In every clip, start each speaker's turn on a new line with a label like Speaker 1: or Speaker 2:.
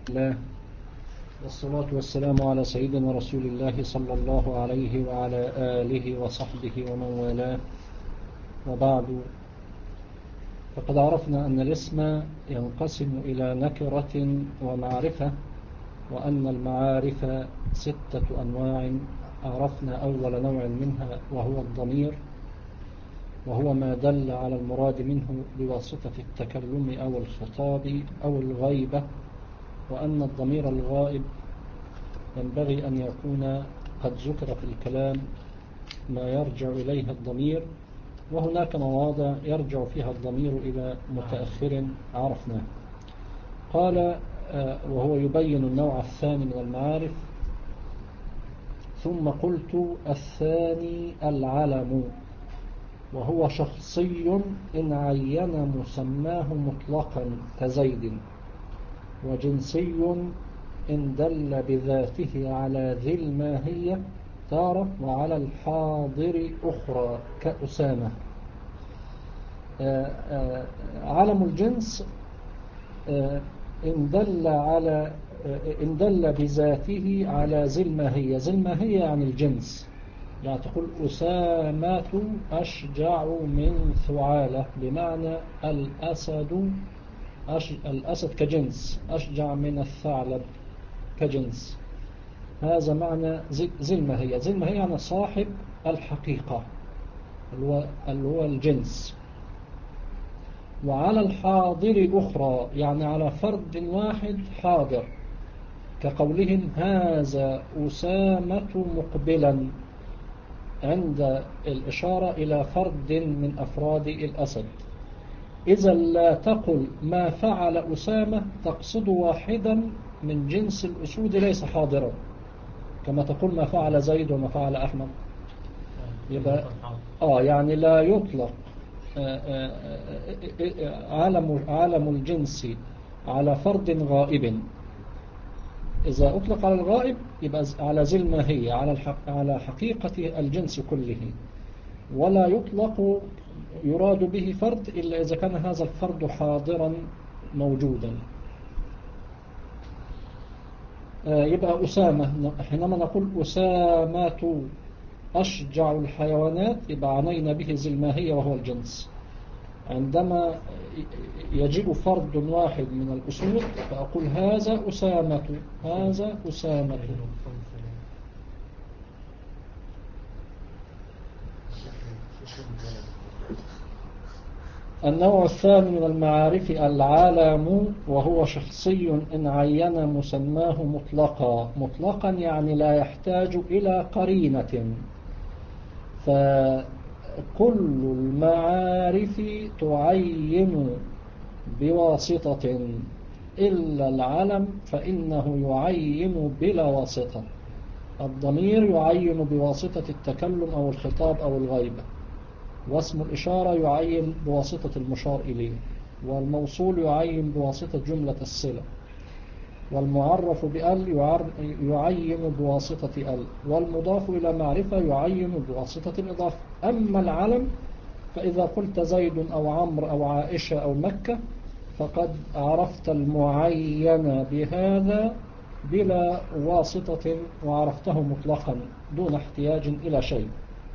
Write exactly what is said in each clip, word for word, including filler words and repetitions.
Speaker 1: الله والصلاة والسلام على سيدنا رسول الله صلى الله عليه وعلى آله وصحبه ومن والاه، وبعد. فقد عرفنا أن الاسم ينقسم إلى نكرة ومعرفة، وأن المعارف ستة أنواع. عرفنا أول نوع منها وهو الضمير، وهو ما دل على المراد منه بواسطة التكلم أو الخطاب أو الغيبة، وأن الضمير الغائب ينبغي أن يكون قد ذكر في الكلام ما يرجع إليه الضمير، وهناك مواضع يرجع فيها الضمير إلى متأخر عرفناه. قال وهو يبين النوع الثاني من المعارف: ثم قلت الثاني العلم، وهو شخصي إن عين مسماه مطلقا كزيد، وجنسي إن دل بذاته على ذي الماهية تارة، وعلى الحاضر أخرى كأسامة. علم الجنس إن دل على إن دل بذاته على ذي الماهية. ذي الماهية يعني الجنس، لا تقول أسامة أشجع من ثعالة، بمعنى الأسد أش... الأسد كجنس أشجع من الثعلب كجنس. هذا معنى ذي الماهية. ذي الماهية يعني صاحب الحقيقة اللي هو, اللي هو الجنس. وعلى الحاضر أخرى يعني على فرد واحد حاضر، كقولهم هذا أسامة مقبلا، عند الإشارة إلى فرد من أفراد الأسد. إذا لا تقل ما فعل أسامة، تقصد واحدا من جنس الأسود ليس حاضرا، كما تقول ما فعل زيد وما فعل أحمد. يبقى آه يعني لا يطلق آآ آآ عالم عالم الجنس على فرد غائب. إذا أطلق على الغائب يبقى على ذي الماهية، على الحق على حقيقة الجنس كله، ولا يطلق يراد به فرد إلا إذا كان هذا الفرد حاضرا موجودا. يبقى أسامة، حينما نقول أسامة أشجع الحيوانات يبقى عنينا به ذي الماهية وهو الجنس. عندما يجيء فرد واحد من الأسود فأقول هذا أسامة، هذا أسامة. النوع الثاني من المعارف العالم، وهو شخصي إن عين مسماه مطلقا. مطلقا يعني لا يحتاج إلى قرينة. فكل المعارف تعين بواسطة إلا العلم فإنه يعين بلا واسطة. الضمير يعين بواسطة التكلم أو الخطاب أو الغيبة، واسم الإشارة يعين بواسطة المشار إليه، والموصول يعين بواسطة جملة الصلة، والمعرف بأل يعين بواسطة أل، والمضاف إلى معرفة يعين بواسطة الإضافة. أما العلم فإذا قلت زيد أو عمرو أو عائشة أو مكة فقد عرفت المعين بهذا بلا واسطة، وعرفته مطلقا دون احتياج إلى شيء.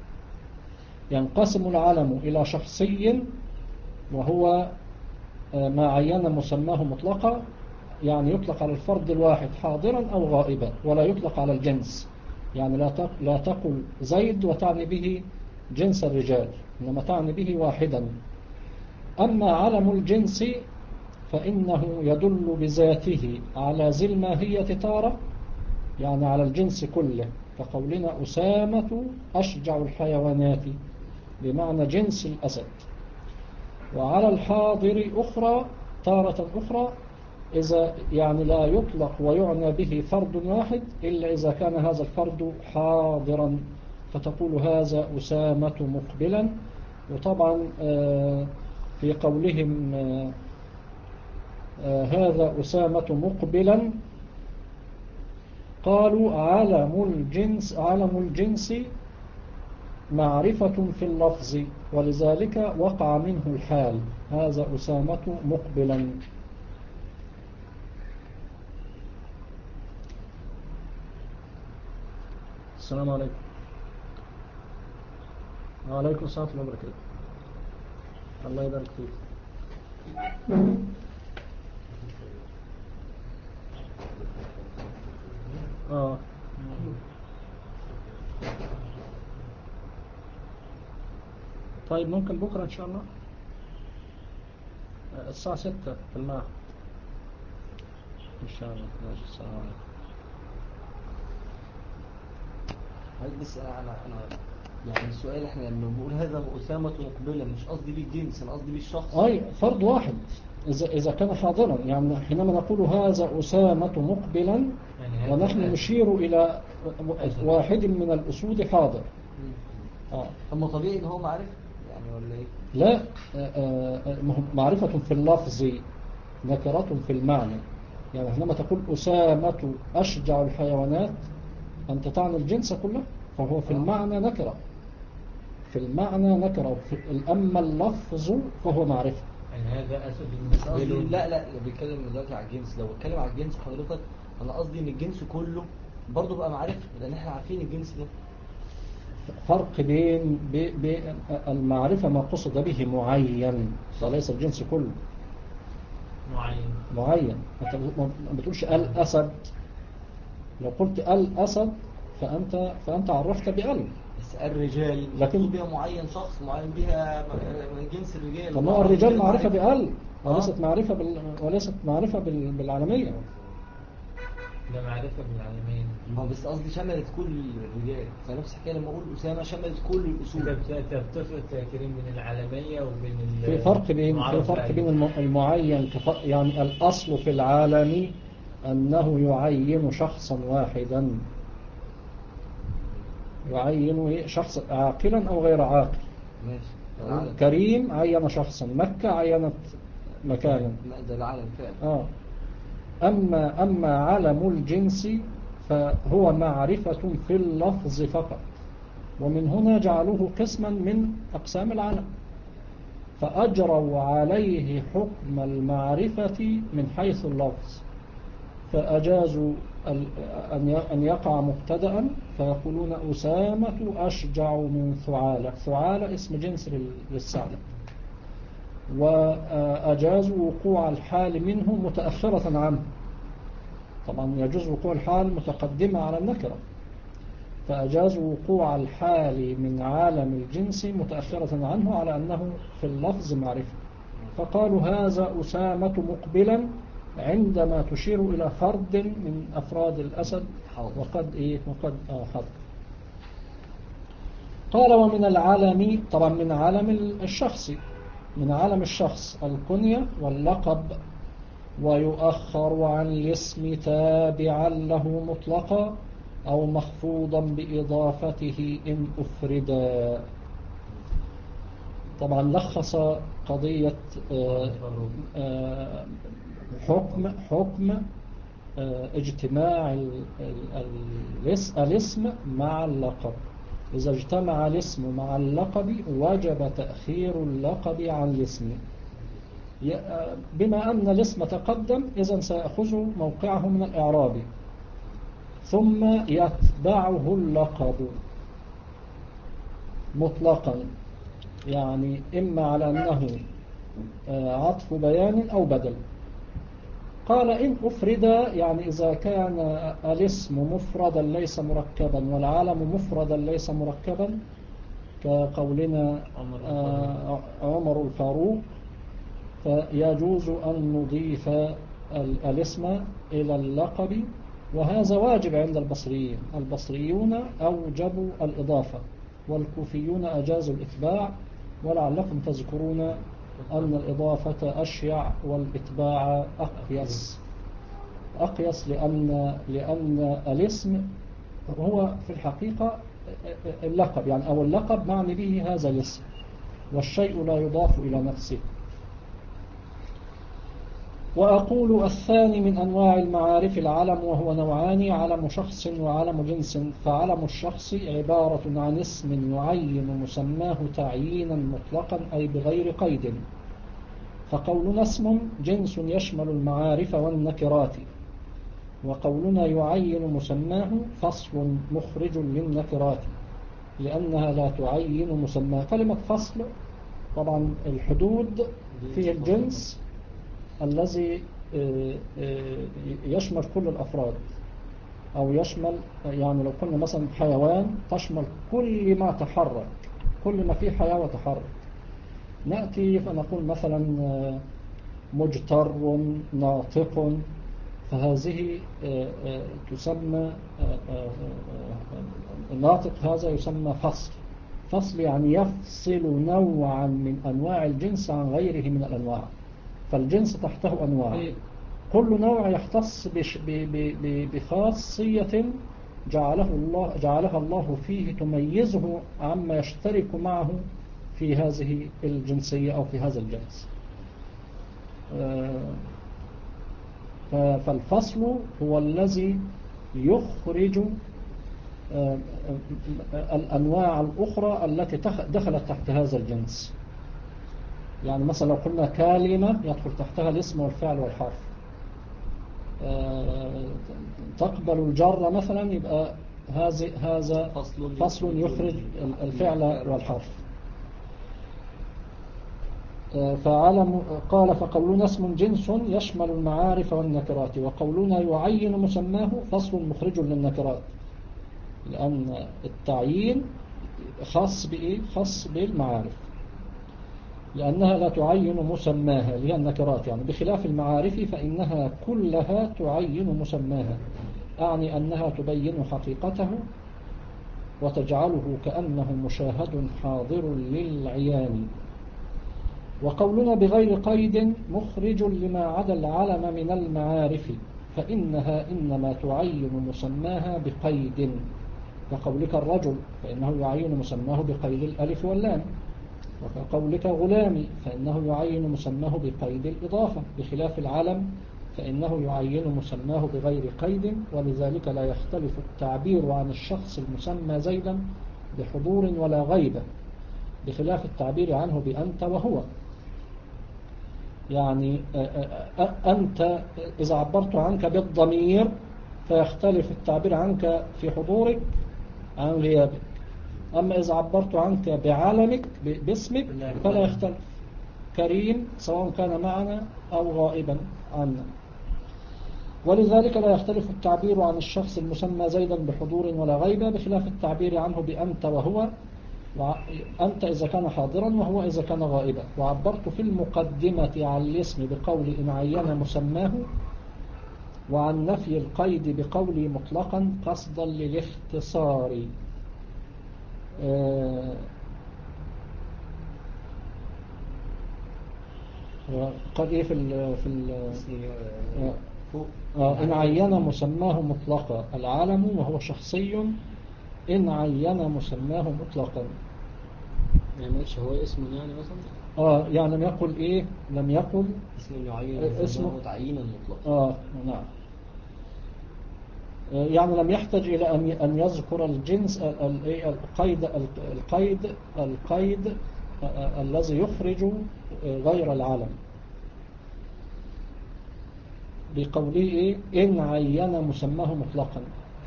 Speaker 1: ينقسم العلم إلى شخصي، وهو ما عين مسماه مطلقا، يعني يطلق على الفرد الواحد حاضرا أو غائبا، ولا يطلق على الجنس. يعني لا تقل زيد وتعني به جنس الرجال، إنما تعني به واحدا. أما علم الجنس فإنه يدل بذاته على ذي الماهية تارة، يعني على الجنس كله، كقولنا أسامة أشجع الحيوانات، بمعنى جنس الأسد. وعلى الحاضر أخرى تارة أخرى، إذا يعني لا يطلق ويعنى به فرد واحد إلا إذا كان هذا الفرد حاضرا، فتقول هذا أسامة مقبلا. وطبعا في قولهم هذا أسامة مقبلا قالوا علم الجنس علم الجنس معرفة في اللفظ، ولذلك وقع منه الحال هذا أسامة مقبلا. السلام عليكم. وعليكم السلام ورحمة الله وبركاته. الله يبارك فيك. اه طيب ممكن بكرة إن شاء الله الساعة ستة في المعهد إن شاء الله. ماشي. السلام عليكم.
Speaker 2: هل بس أنا أنا أنا يعني السؤال إحنا لما بنقول هذا أسامة مقبلة مش قصدي بيه الجنس، أنا قصدي بيه الشخص.
Speaker 1: أي فرد واحد إذا إذا كان حاضرا، يعني حينما نقول هذا أسامة مقبلا
Speaker 3: يعني
Speaker 1: ونحن نشير إلى واحد من الأسود حاضر.
Speaker 2: آه. أما طبيعي إن هو معرفة يعني ولا إيه؟
Speaker 1: لا، آه، آه، معرفة في اللفظ نكرة في المعنى. يعني حينما تقول أسامة أشجع الحيوانات أنت تعني الجنس كله، فهو في المعنى نكرة، في المعنى نكرة، أما اللفظ فهو معرفة.
Speaker 3: يعني هذا أسد
Speaker 2: المستقبل. لا لا بيتكلم دلوقتي على الجنس. لو اتكلم على الجنس حضرتك أنا قصدي إن الجنس كله برضه بقى معرفة، لأن إحنا عارفين الجنس ده.
Speaker 1: فرق بين بين المعرفة ما قصد به معين وليس الجنس كله.
Speaker 3: معين
Speaker 1: معين أنت ما بتقولش الأسد. لو قلت الأسد فأنت فأنت عرفت بأل.
Speaker 2: بس الرجال لكن بها معين، شخص معين بها من جنس الرجال.
Speaker 1: طب ما الرجال معرفة بأل وليست معرفة بال... وليست معرفة بال... بالعالمية.
Speaker 3: ده معرفة بالعالمين.
Speaker 2: ما بس قصدي شملت كل الرجال، فنفس الحكايه لما اقول اسامه شملت كل الاصول.
Speaker 3: انت بتفرق يا كريم بين العالميه وبين
Speaker 1: في فرق بين في فرق بين المعين كف... يعني الاصل في العالم انه يعين شخصا واحدا، يعين شخص عاقلا او غير عاقل.
Speaker 2: ماشي.
Speaker 1: كريم عين شخصا، مكة عينت مكانا.
Speaker 2: ده العالم فعلا.
Speaker 1: اه أما أما علم الجنس فهو معرفة في اللفظ فقط، ومن هنا جعلوه قسما من أقسام العلم، فأجروا عليه حكم المعرفة من حيث اللفظ، فأجازوا أن يقع مبتدأ فيقولون أسامة أشجع من ثعالة. ثعالة اسم جنس للثعلب، وأجازوا وقوع الحال منه متأخرة عنه. طبعا يجوز وقوع الحال متقدمة على النكرة، فأجازوا وقوع الحال من عالم الجنس متأخرة عنه على أنه في اللفظ معرفة، فقالوا هذا أسامة مقبلا عندما تشير إلى فرد من أفراد الأسد وقد إيه وقد آه حضر. قال ومن العالم، طبعا من عالم الشخص، من عالم الشخص الكنية واللقب، ويؤخر عن الاسم تابعا له مطلقا أو مخفوضا بإضافته إن أفردا. طبعا لخص قضية حكم حكم اجتماع الاسم مع اللقب. إذا اجتمع الاسم مع اللقب وجب تأخير اللقب عن الاسم، بما أن الاسم تقدم إذن سيأخذ موقعه من الإعراب، ثم يتبعه اللقب مطلقا، يعني إما على أنه عطف بيان أو بدل. قال إن أفرد، يعني إذا كان الاسم مفردا ليس مركبا والعالم مفردا ليس مركبا، كقولنا عمر الفاروق، فيجوز أن نضيف الاسم إلى اللقب، وهذا واجب عند البصريين. البصريون أوجبوا الإضافة والكوفيون أجازوا الإتباع، ولعلكم تذكرون أن الإضافة أشيع والإتباع أقيس. أقيس لأن, لأن الاسم هو في الحقيقة اللقب، يعني أو اللقب معني به هذا الاسم، والشيء لا يضاف إلى نفسه. وأقول الثاني من أنواع المعارف العلم، وهو نوعان: علم شخص وعلم جنس. فعلم الشخص عبارة عن اسم يعين مسماه تعيينا مطلقا أي بغير قيد، فقولنا اسم جنس يشمل المعارف والنكرات، وقولنا يعين مسماه فصل مخرج للنكرات لأنها لا تعين مسماه. كلمة فصل طبعا الحدود في الجنس الذي يشمل كل الأفراد، أو يشمل يعني لو كنا مثلا حيوان تشمل كل ما تحرك، كل ما فيه حياة وتحرك. نأتي فنقول مثلا مجتر ناطق، فهذه تسمى الناطق، هذا يسمى فصل. فصل يعني يفصل نوعا من أنواع الجنس عن غيره من الأنواع، فالجنس تحته أنواع، كل نوع يختص بخاصية جعله الله جعلها الله فيه تميزه عما يشترك معه في هذه الجنسية أو في هذا الجنس. فالفصل هو الذي يخرج الأنواع الأخرى التي دخلت تحت هذا الجنس. يعني مثلا لو قلنا كلمة يدخل تحتها الاسم والفعل والحرف، تقبل الجر مثلا، يبقى هذا فصل يخرج الفعل والحرف. فعلم قال فقولنا اسم جنس يشمل المعارف والنكرات، وقولنا يعين مسماه فصل مخرج للنكرات، لأن التعيين خاص بإيه؟ خاص بالمعارف، لأنها لا تعين مسماها اللي هي النكرات، يعني بخلاف المعارف فإنها كلها تعين مسماها، أعني أنها تبين حقيقته وتجعله كأنه مشاهد حاضر للعيان. وقولنا بغير قيد مخرج لما عدا العلم من المعارف، فإنها إنما تعين مسماها بقيد، كقولك الرجل فإنه يعين مسماه بقيد الألف واللام، وكقولك غلامي فإنه يعين مسماه بقيد الإضافة، بخلاف العلم فإنه يعين مسماه بغير قيد. ولذلك لا يختلف التعبير عن الشخص المسمى زيدا بحضور ولا غيبة، بخلاف التعبير عنه بأنت وهو. يعني أنت إذا عبرت عنك بالضمير فيختلف التعبير عنك في حضورك عن غيابك، أما إذا عبرت عنك بعلمك باسمك فلا يختلف، كريم سواء كان معنا أو غائبا عنا. ولذلك لا يختلف التعبير عن الشخص المسمى زيدا بحضور ولا غيبة، بخلاف التعبير عنه بأنت وهو، أنت إذا كان حاضرا وهو إذا كان غائبا. وعبرت في المقدمة عن الاسم بقول إن عين مسماه، وعن نفي القيد بقولي مطلقا قصدا للاختصار. آه قال إيه في ال في ال آه آه إن عين مسماه مطلقا العالم وهو شخصي، إن عين مسماه مطلقا
Speaker 2: يعني ماشي هو اسم يعني مثلا
Speaker 1: آه يعني لم يقل إيه لم يقل
Speaker 2: اسم يعين اسمه تعيينا مطلقا.
Speaker 1: آه نعم، يعني لم يحتاج إلى أن أن يذكر الجنس القيد القيد القيد الذي يخرج غير العلم، بقوله إن عين مسماه مطلقا.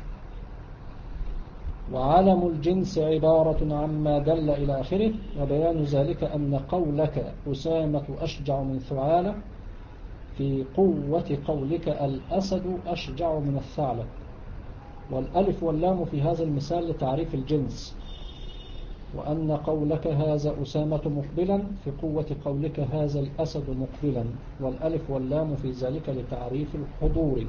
Speaker 1: وعلم الجنس عبارة عما دل إلى آخره، وبيان ذلك أن قولك أسامة أشجع من ثعالة في قوة قولك الأسد أشجع من الثعلب، والألف واللام في هذا المثال لتعريف الجنس، وأن قولك هذا أسامة مقبلا في قوة قولك هذا الأسد مقبلا، والألف واللام في ذلك لتعريف الحضور.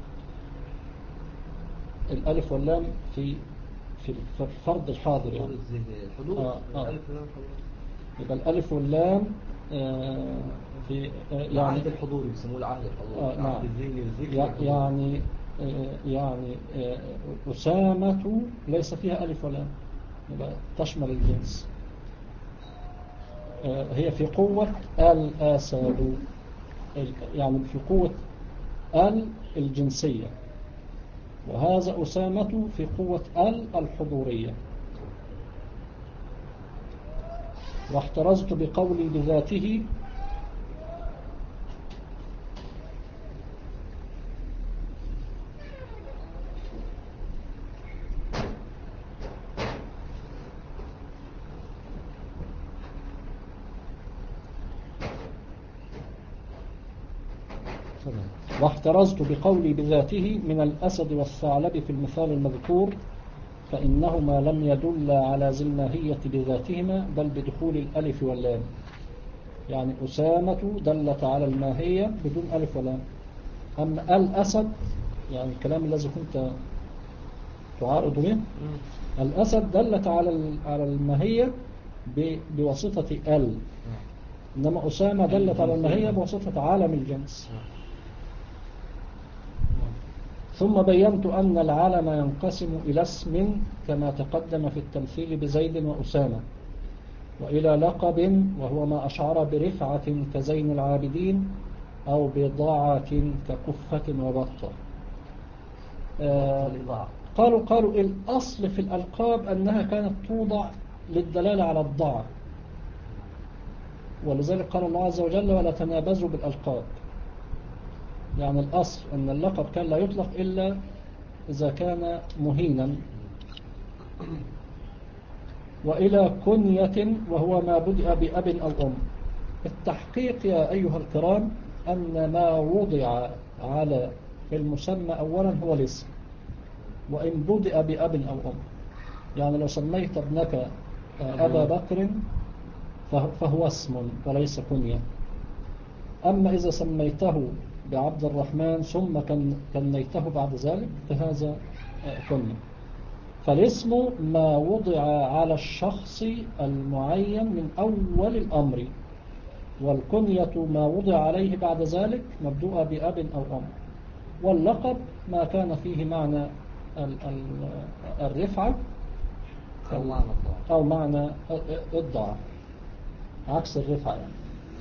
Speaker 1: الألف واللام في في الفرد الحاضر يعني
Speaker 2: الحضور.
Speaker 1: آه آه.
Speaker 2: الألف واللام
Speaker 1: يبقى الألف واللام آه في آه يعني
Speaker 2: العهد الحضوري بيسموه العهد الحضوري.
Speaker 1: آه نعم.
Speaker 2: العهد الذهني الذكري
Speaker 1: يعني آه يعني آه أسامة ليس فيها ألف واللام، يبقى تشمل الجنس. آه هي في قوة الأسد، يعني في قوة ال الجنسية، وهذا أسامة في قوة ال الحضورية. واحترزت بقولي بذاته واحترزت بقولي بذاته من الأسد والثعلب في المثال المذكور، فإنهما لم يدل على ذي الماهية بذاتهما بل بدخول الألف واللام. يعني أسامة دلت على الماهية بدون ألف ولام. أما الأسد يعني الكلام الذي كنت تعارض به، الأسد دلت على على الماهية بواسطة ال، إنما أسامة دلت على الماهية بواسطة عالم الجنس. ثم بينت أن العالم ينقسم إلى اسم كما تقدم في التمثيل بزيد وأسامة، وإلى لقب وهو ما أشعر برفعة كزين العابدين أو بضاعة كقفة وبطة. آه قالوا قالوا الأصل في الألقاب أنها كانت توضع للدلالة على الضعف، ولذلك قال الله عز وجل ولا تنابزوا بالألقاب. يعني الأصل أن اللقب كان لا يطلق إلا إذا كان مهينا. وإلى كنية وهو ما بدأ بأب أو أم. التحقيق يا أيها الكرام أن ما وضع على المسمى أولا هو الاسم، وإن بدأ بأب أو أم. يعني لو سميت ابنك أبا بكر فهو اسم وليس كنية. أما إذا سميته بعبد الرحمن ثم كنيته بعد ذلك فهذا كنية. فالاسم ما وضع على الشخص المعين من أول الأمر، والكنية ما وضع عليه بعد ذلك مبدوء بأب أو أم. واللقب ما كان فيه معنى الرفعة أو معنى الضعف عكس الرفعة يعني.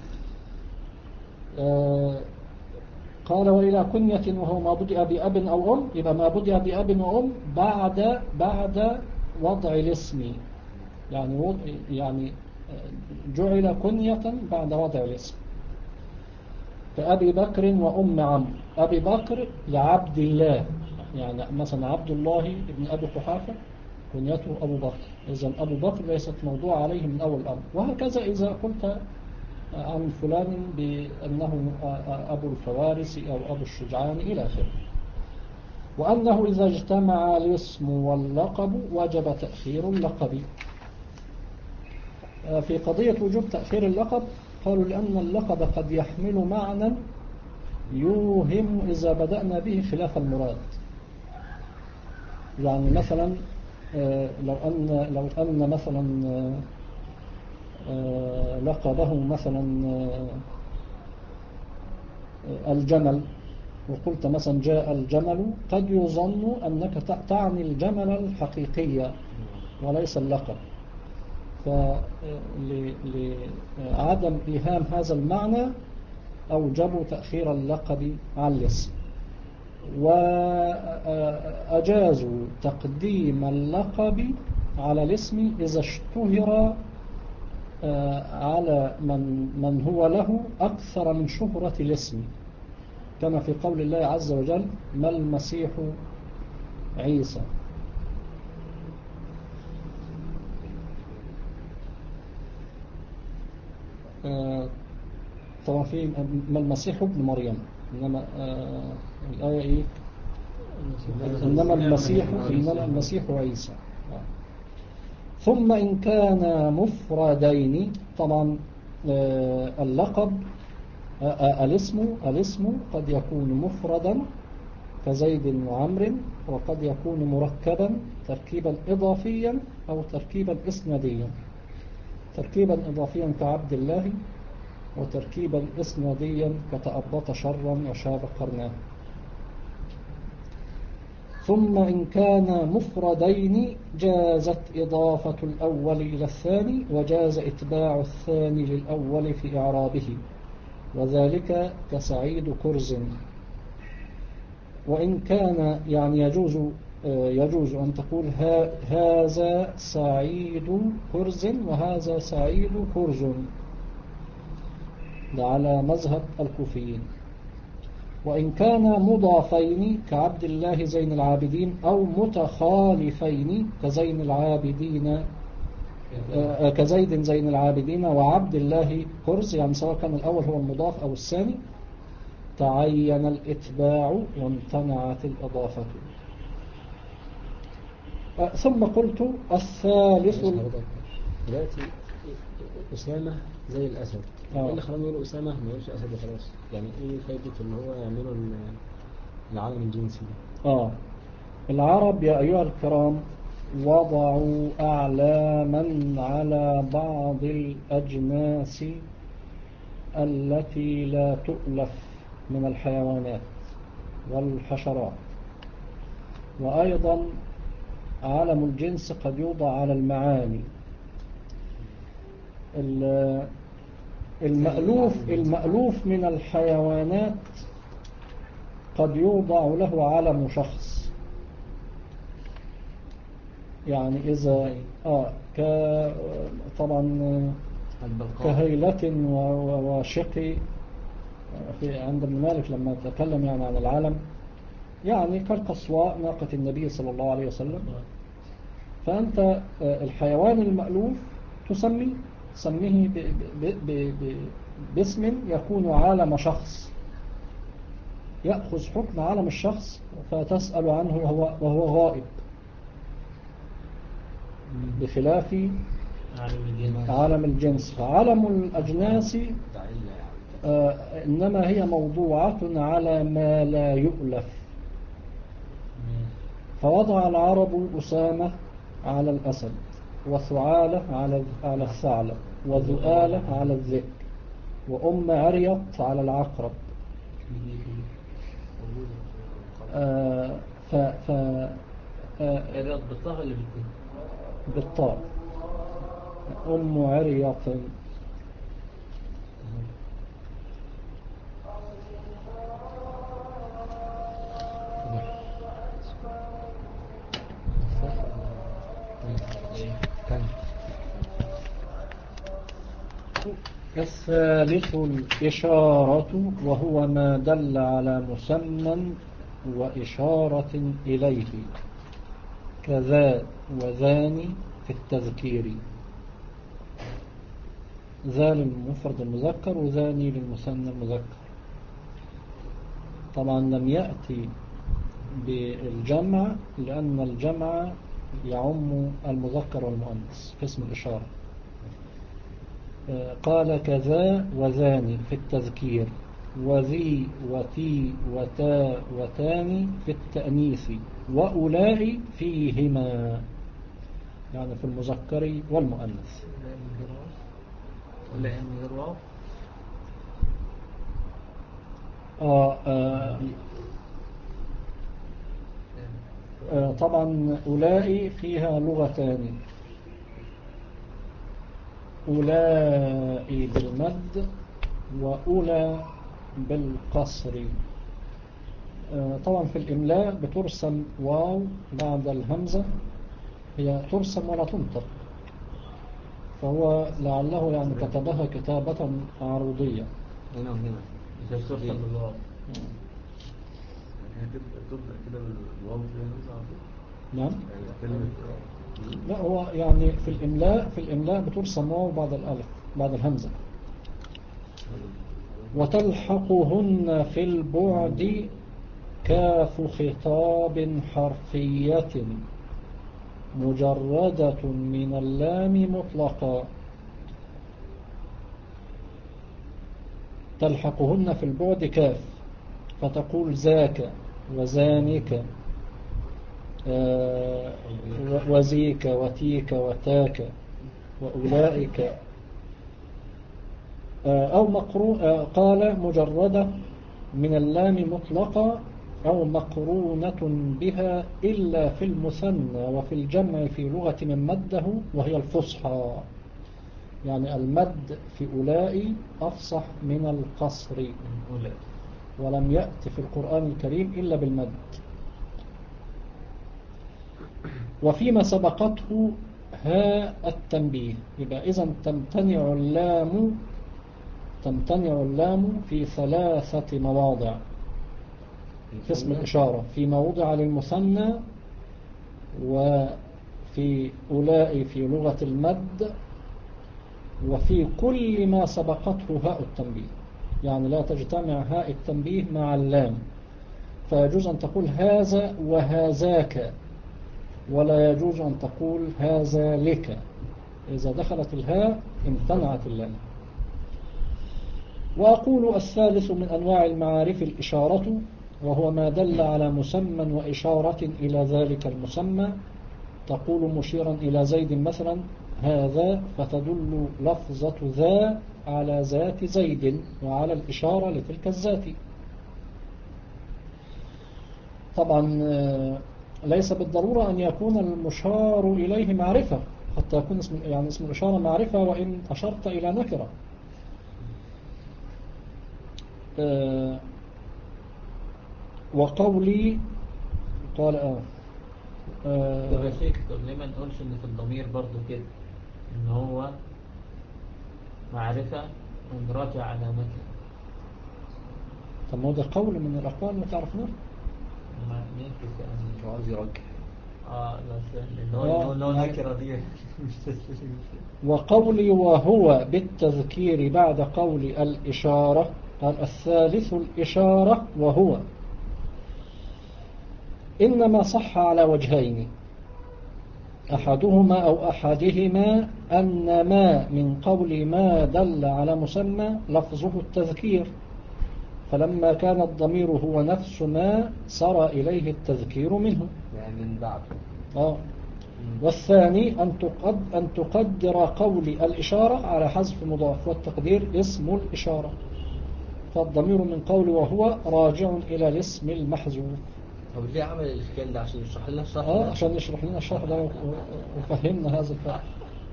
Speaker 1: آه قال وإلى كنية وهو ما بدأ بأب أو أم، يبقى ما بدأ بأب وأم بعد بعد وضع الاسم، يعني يعني جعل كنية بعد وضع الاسم. كأبي بكر وأم عمرو. أبي بكر لعبد الله، يعني مثلا عبد الله ابن أبي قحافة كنيته أبو بكر، إذن أبو بكر ليست موضوع عليه من أول الأمر. وهكذا إذا قلت عن فلان بأنه أبو الفوارس أو أبو الشجعان إلى آخره. وأنه إذا اجتمع الاسم واللقب وجب تأخير اللقب. في قضية وجوب تأخير اللقب قالوا لأن اللقب قد يحمل معنى يوهم إذا بدأنا به خلاف المراد. يعني مثلا لو أن لو أن مثلا لقبه مثلا الجمل، وقلت مثلا جاء الجمل، قد يظن أنك تعني الجمل الحقيقية وليس اللقب، فلعدم إيهام هذا المعنى أوجبوا تأخير اللقب عن الاسم. وأجازوا تقديم اللقب على الاسم إذا اشتهر على من, من هو له أكثر من شهرة الاسم، كما في قول الله عز وجل ما المسيح عيسى. طبعا في ما المسيح ابن مريم، إنما الآية إيه إنما المسيح إنما المسيح عيسى. ثم إن كان مفردين، طبعا اللقب الاسم الاسم قد يكون مفردا كزيد وعمر، وقد يكون مركبا تركيبا إضافيا أو تركيبا إسناديا. تركيبا إضافيا كعبد الله، وتركيبا إسناديا كتأبط شرا وشاب قرناه. ثم إن كان مفردين جازت إضافة الأول إلى الثاني، وجاز إتباع الثاني للأول في إعرابه، وذلك كسعيد كرز. وإن كان يعني يجوز يجوز أن تقول هذا سعيد كرز وهذا سعيد كرز، ده على مذهب الكوفيين. وإن كان مضافين كعبد الله زين العابدين، أو متخالفين كزين العابدين كزيد زين العابدين وعبد الله كرز، يعني سواء كان الأول هو المضاف أو الثاني، تعين الإتباع وامتنعت الإضافة. أه ثم قلت الثالث ال-
Speaker 4: دلوقتي أسامة زي الأسد،
Speaker 1: آه.
Speaker 4: إيه اللي خلاهم يقولوا أسامة ما يقولش أسد وخلاص؟ يعني إيه فايدة إن هو يعملوا ال- العالم الجنسي ده؟
Speaker 1: آه العرب يا أيها الكرام وضعوا أعلاما على بعض الأجناس التي لا تؤلف من الحيوانات والحشرات، وأيضا علم الجنس قد يوضع على المعاني. ال- المألوف المألوف من الحيوانات قد يوضع له علم شخص، يعني إذا آه ك طبعا كهيلة و- وشقي في عند ابن مالك لما تكلم يعني عن العالم، يعني كالقصواء ناقة النبي صلى الله عليه وسلم. فأنت آه، الحيوان المألوف تسمي تسميه ب- ب- ب- ب- باسم يكون عالم شخص، يأخذ حكم عالم الشخص فتسأل عنه وهو, وهو غائب، بخلاف
Speaker 3: عالم الجنس.
Speaker 1: عالم الجنس. فعالم الأجناس آه، إنما هي موضوعة على ما لا يؤلف. فوضع العرب أسامة على الأسد، وثعالة على على الثعلب، وذؤالة على الذئب، وأم عريط على العقرب. آه، ف ف آه،
Speaker 3: الرياض بالطه اللي بالتين.
Speaker 1: بالطاء أم عريط. الثالث الإشارة، وهو ما دل على مسمى وإشارة إليه، كذا وذاني في التذكير. ذا للمفرد المذكر وذاني للمثنى المذكر. طبعا لم يأتي بالجمع لأن الجمع يعم المذكر والمؤنث في اسم الإشارة. قال كذا وذاني في التذكير، وذي وتي وتا وتاني في التأنيث، وأولئي فيهما يعني في المذكر والمؤنث.
Speaker 3: ولا من غير واو.
Speaker 1: آه آه آه طبعا أولئي فيها لغتان، أولئي بالمد وأولى بالقصر. آه طبعا في الإملاء بترسم واو بعد الهمزة، هي ترسم ولا تنطق، فهو لعله يعني كتبها كتابة عروضية.
Speaker 4: هنا وهنا
Speaker 3: إذا ترسل بالواو.
Speaker 5: تبدأ كده بالواو في الهمزة على طول.
Speaker 1: نعم.
Speaker 5: يعني كلمة
Speaker 1: لا هو يعني في الإملاء في الإملاء بترسم واو بعد الألف بعد الهمزة. وتلحقهن في البعد كاف خطاب حرفية مجردة من اللام مطلقا. تلحقهن في البعد كاف، فتقول ذاك وذانك آه وذيك وتيك وتاك وأولئك. آه أو مقرو آه قال مجردة من اللام مطلقة أو مقرونة بها إلا في المثنى وفي الجمع في لغة من مده وهي الفصحى. يعني المد في أولئي أفصح من القصر، ولم يأتي في القرآن الكريم إلا بالمد. وفيما سبقته ها التنبيه، يبقى إذن تمتنع اللام تمتنع اللام في ثلاثة مواضع في اسم الإشارة: في موضع للمثنى، وفي أولئي في لغة المد، وفي كل ما سبقته هاء التنبيه. يعني لا تجتمع هاء التنبيه مع اللام، فيجوز أن تقول هذا وهذاك، ولا يجوز أن تقول هذا لك. إذا دخلت الهاء امتنعت اللام. وأقول الثالث من أنواع المعارف الإشارة، وهو ما دل على مسمى وإشارة إلى ذلك المسمى. تقول مشيرا إلى زيد مثلا هذا، فتدل لفظة ذا على ذات زيد وعلى الإشارة لتلك الذات. طبعا ليس بالضرورة أن يكون المشار إليه معرفة، حتى يكون اسم يعني اسم الإشارة معرفة وإن أشرت إلى نكرة. أه وقولي قال آه
Speaker 3: طب يا
Speaker 1: آه
Speaker 3: شيخ، طب ليه ما نقولش ان في الضمير برضو كده ان هو معرفة ومراجع على نكرة؟
Speaker 1: طب ما هو ده قول من الأقوال اللي تعرفناه.
Speaker 3: ما نعكس يعني.
Speaker 2: مش عاوز يرجح.
Speaker 3: اه لا، لان هو
Speaker 1: آه،
Speaker 3: لو
Speaker 1: يعني-
Speaker 3: نكرة دي مش تسليم.
Speaker 1: وقولي وهو بالتذكير بعد قول الإشارة. قال الثالث الإشارة وهو إنما صح على وجهين، أحدهما أو أحدهما أن ما من قول ما دل على مسمى لفظه التذكير، فلما كان الضمير هو نفس ما سرى إليه التذكير منه.
Speaker 2: يعني من بعد.
Speaker 1: آه. والثاني أن تقد أن تقدر قول الإشارة على حذف مضاف، والتقدير اسم الإشارة، فالضمير من قول وهو راجع إلى الاسم المحذوف.
Speaker 2: طب ليه عمل الإشكال ده؟ عشان يشرح لنا الشرح
Speaker 1: آه
Speaker 2: ده؟
Speaker 1: عشان يشرح لنا الشرح ده وفهمنا هذا الفرق.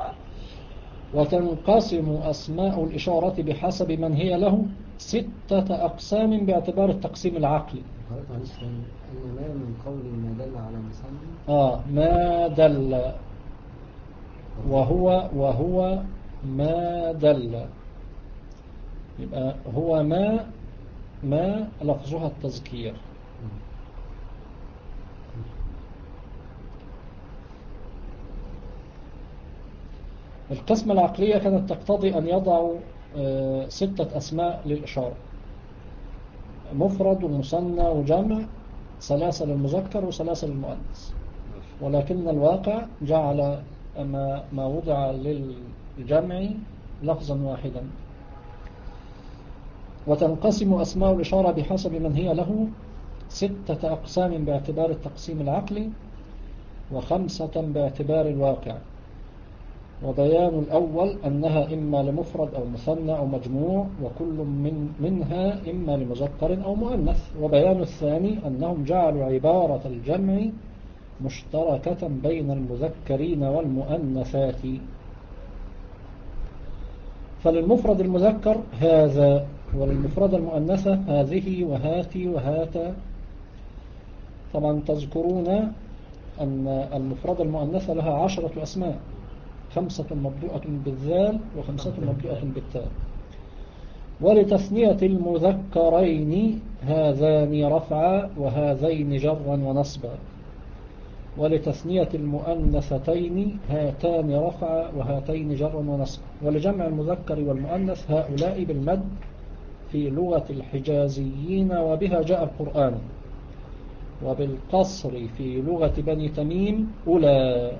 Speaker 1: وتنقسم أسماء الإشارة بحسب من هي له ستة أقسام باعتبار التقسيم العقلي.
Speaker 4: قرأت معلش تاني أن ما من قول ما دل على مسمى.
Speaker 1: آه ما دل وهو وهو ما دل، يبقى هو ما ما لفظها التذكير. القسمة العقلية كانت تقتضي أن يضعوا آه ستة أسماء للإشارة: مفرد ومثنى وجمع، ثلاثة للمذكر وثلاثة للمؤنث. ولكن الواقع جعل ما, ما وضع للجمع لفظا واحدا. وتنقسم أسماء الإشارة بحسب من هي له ستة أقسام باعتبار التقسيم العقلي، وخمسة باعتبار الواقع. وبيان الأول أنها إما لمفرد أو مثنى أو مجموع، وكل من منها إما لمذكر أو مؤنث. وبيان الثاني أنهم جعلوا عبارة الجمع مشتركة بين المذكرين والمؤنثات. فللمفرد المذكر هذا، وللمفرد المؤنثة هذه وهاتي وهاتا. طبعا تذكرون أن المفرد المؤنثة لها عشرة أسماء: خمسة مبدوءة بالذال وخمسة مبدوءة بالتاء. ولتثنية المذكرين هذان رفعا وهذين جرا ونصبا. ولتثنية المؤنثتين هاتان رفعا وهاتين جرا ونصبا. ولجمع المذكر والمؤنث هؤلاء بالمد في لغة الحجازيين وبها جاء القرآن، وبالقصر في لغة بني تميم أولى.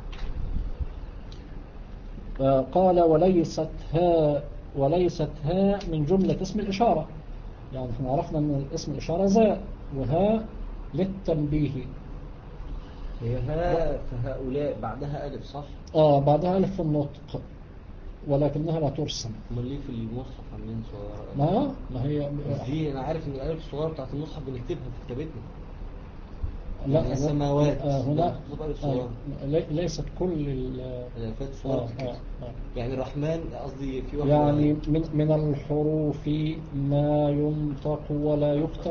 Speaker 1: قال وليست ها وليست ها من جملة اسم الإشارة. يعني احنا عرفنا أن اسم الإشارة ذا، وها للتنبيه.
Speaker 2: هي ها فهؤلاء بعدها ألف صح؟
Speaker 1: آه بعدها ألف في النطق، ولكنها لا ترسم.
Speaker 2: امال ليه في المصحف عاملين صغيرة؟
Speaker 1: ما ما هي
Speaker 2: بس دي أنا عارف إن الألف الصغيرة بتاعت المصحف بنكتبها في كتابتنا.
Speaker 1: لا
Speaker 2: يعني السماوات
Speaker 1: آه هنا
Speaker 2: مكتوب ألف
Speaker 1: آه
Speaker 2: صغيرة.
Speaker 1: لي- ليست كل ال-
Speaker 2: الألفات
Speaker 1: آه
Speaker 2: الصغيرة
Speaker 1: آه
Speaker 2: كده.
Speaker 1: آه.
Speaker 2: يعني الرحمن قصدي في واحدة
Speaker 1: يعني من من الحروف ما ينطق ولا يكتب،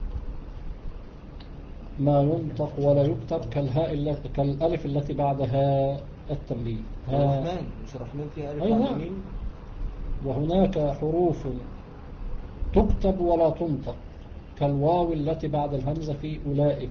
Speaker 1: ما ينطق ولا يكتب كالهاء التي كالألف التي بعدها التنبيه. ها
Speaker 2: الرحمن، مش الرحمن فيها ألف
Speaker 1: أي
Speaker 2: بعد
Speaker 1: نعم.
Speaker 2: ميم؟
Speaker 1: وهناك حروف تكتب ولا تنطق كالواو التي بعد الهمزة في أولئك.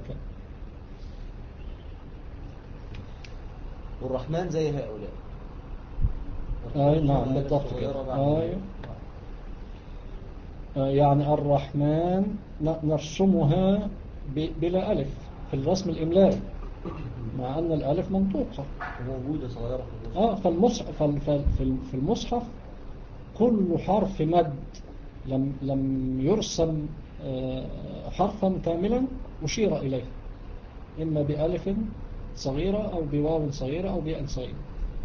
Speaker 2: والرحمن زي هؤلاء.
Speaker 1: أي
Speaker 2: الرحمن
Speaker 1: نعم
Speaker 2: فيها ألف
Speaker 1: بالضبط
Speaker 2: صغيرة
Speaker 1: كده.
Speaker 2: بعد
Speaker 1: أي
Speaker 2: ميم.
Speaker 1: يعني الرحمن نرسمها بلا ألف في الرسم الإملائي، مع أن الألف منطوقة
Speaker 2: موجودة صغيرة في الرسم.
Speaker 1: آه فالمصحف في المصحف كل حرف مد لم لم يرسم حرفا كاملا أشير إليه، إما بألف صغيرة أو بواو صغيرة أو بياء صغيرة.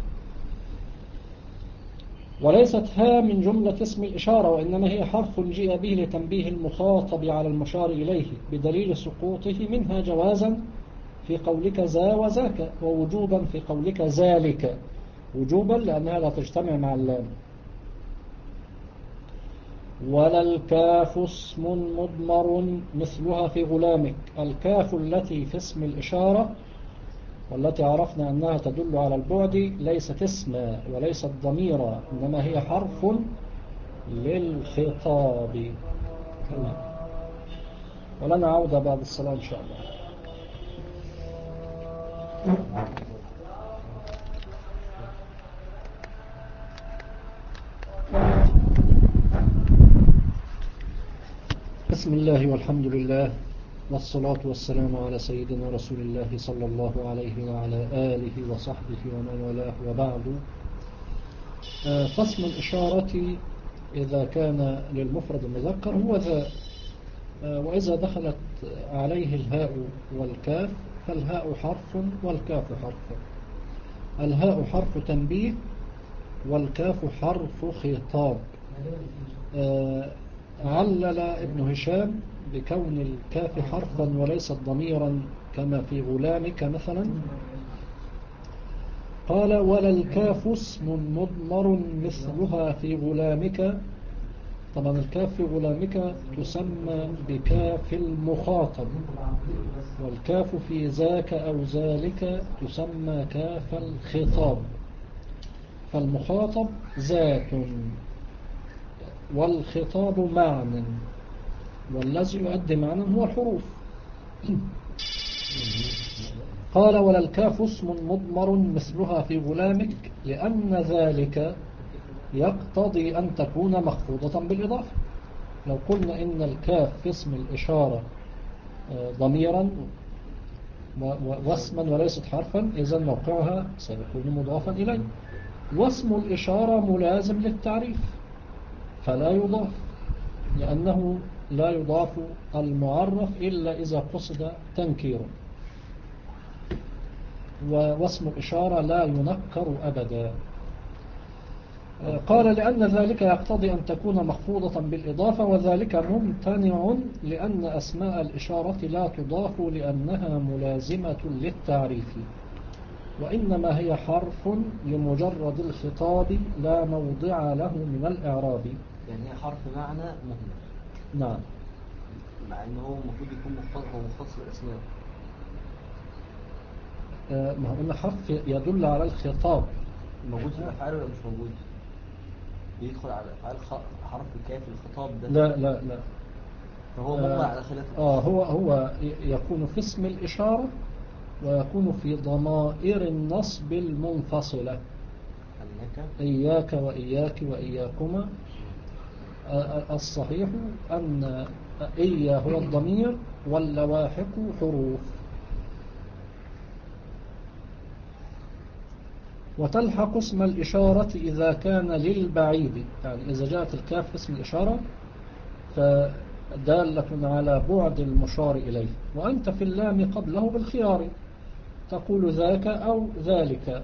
Speaker 1: وليست ها من جملة اسم الإشارة، وإنما هي حرف جيء به لتنبيه المخاطب على المشار إليه بدليل سقوطه منها جوازا في قولك ذا وذاك، ووجوبا في قولك ذلك، وجوبا لأنها لا تجتمع مع اللام. ولا الكاف اسم مضمر مثلها في غلامك. الكاف التي في اسم الإشارة والتي عرفنا أنها تدل على البعد ليست اسما وليست ضميرا، إنما هي حرف للخطاب. ولنا عودة بعد الصلاة إن شاء الله. بسم الله والحمد لله والصلاة والسلام على سيدنا رسول الله صلى الله عليه وعلى آله وصحبه ومن والاه، وبعد. فاسم الإشارة إذا كان للمفرد المذكر هو ذا، وإذا دخلت عليه الهاء والكاف فالهاء حرف والكاف حرف. الهاء حرف تنبيه والكاف حرف خطاب. علل ابن هشام بكون الكاف حرفا وليست ضميرا كما في غلامك مثلا. قال ولا الكاف اسم مضمر مثلها في غلامك. طبعا الكاف في غلامك تسمى بكاف المخاطب، والكاف في ذاك أو ذلك تسمى كاف الخطاب. فالمخاطب ذات والخطاب معنى، والذي يؤدي معنى هو الحروف. قال ولا الكاف اسم مضمر مثلها في غلامك لأن ذلك يقتضي أن تكون مخفوضة بالإضافة. لو قلنا إن الكاف في اسم الإشارة ضميرا واسما وليست حرفا، إذن موقعها سيكون مضافا إليه. واسم الإشارة ملازم للتعريف فلا يضاف، لأنه لا يضاف المعرف إلا إذا قصد تنكيره، واسم الإشارة لا ينكر أبدا. قال لأن ذلك يقتضي أن تكون مخفوضة بالإضافة، وذلك ممتنع لأن أسماء الإشارة لا تضاف لأنها ملازمة للتعريف، وإنما هي حرف لمجرد الخطاب لا موضع له من الإعراب.
Speaker 2: يعني هي حرف معنى مهمل.
Speaker 1: نعم،
Speaker 2: مع أنه المفروض يكون مختص ومختص بالأسماء.
Speaker 1: آه ما قلنا حرف يدل على الخطاب.
Speaker 2: موجود في الأفعال ولا مش موجود؟ بيدخل على أفعال حرف كاف الخطاب ده؟
Speaker 1: لا لا لا،
Speaker 2: فهو مضمر آه على خلاف.
Speaker 1: آه هو هو يكون في اسم الإشارة ويكون في ضمائر النصب المنفصلة.
Speaker 2: أنك
Speaker 1: إياك وإياك وإياكما. الصحيح أن إيا هو الضمير واللواحق حروف. وتلحق اسم الإشارة إذا كان للبعيد، يعني إذا جاءت الكاف اسم الإشارة فدالة على بعد المشار إليه، وأنت في اللام قبله بالخيار تقول ذاك أو ذلك.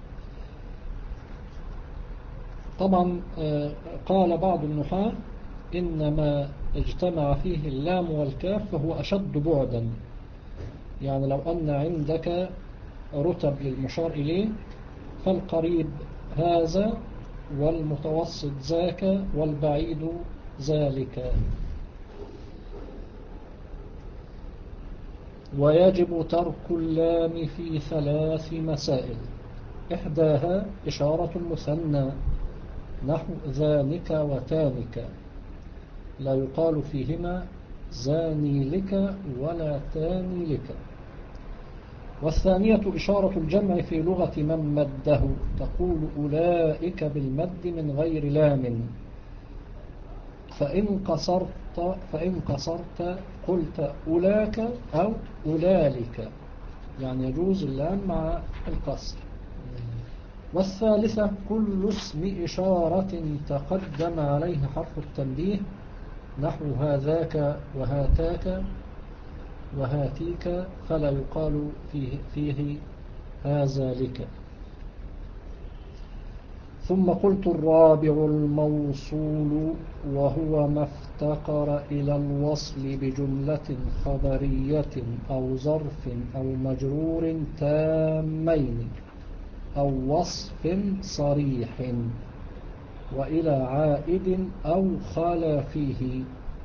Speaker 1: طبعا قال بعض النحاة إنما اجتمع فيه اللام والكاف فهو أشد بعدا، يعني لو أن عندك رتب للمشار إليه فالقريب هذا والمتوسط ذاك والبعيد ذلك. ويجب ترك اللام في ثلاث مسائل، إحداها إشارة المثنى نحو ذانك وتانك، لا يقال فيهما زاني لك ولا تاني لك. والثانية إشارة الجمع في لغة من مده، تقول أولئك بالمد من غير لام. فإن قصرت فإن قصرت قلت أولاك أو أولالك، يعني يجوز اللام مع القصر. والثالثة كل اسم إشارة تقدم عليه حرف التنبيه نحو هذاك وهاتاك وهاتيك، فلا يقال فيه, فيه هذا لك. ثم قلت الرابع الموصول، وهو ما افتقر إلى الوصل بجملة خبرية أو ظرف أو مجرور تامين أو وصف صريح وإلى عائد أو خلا فيه.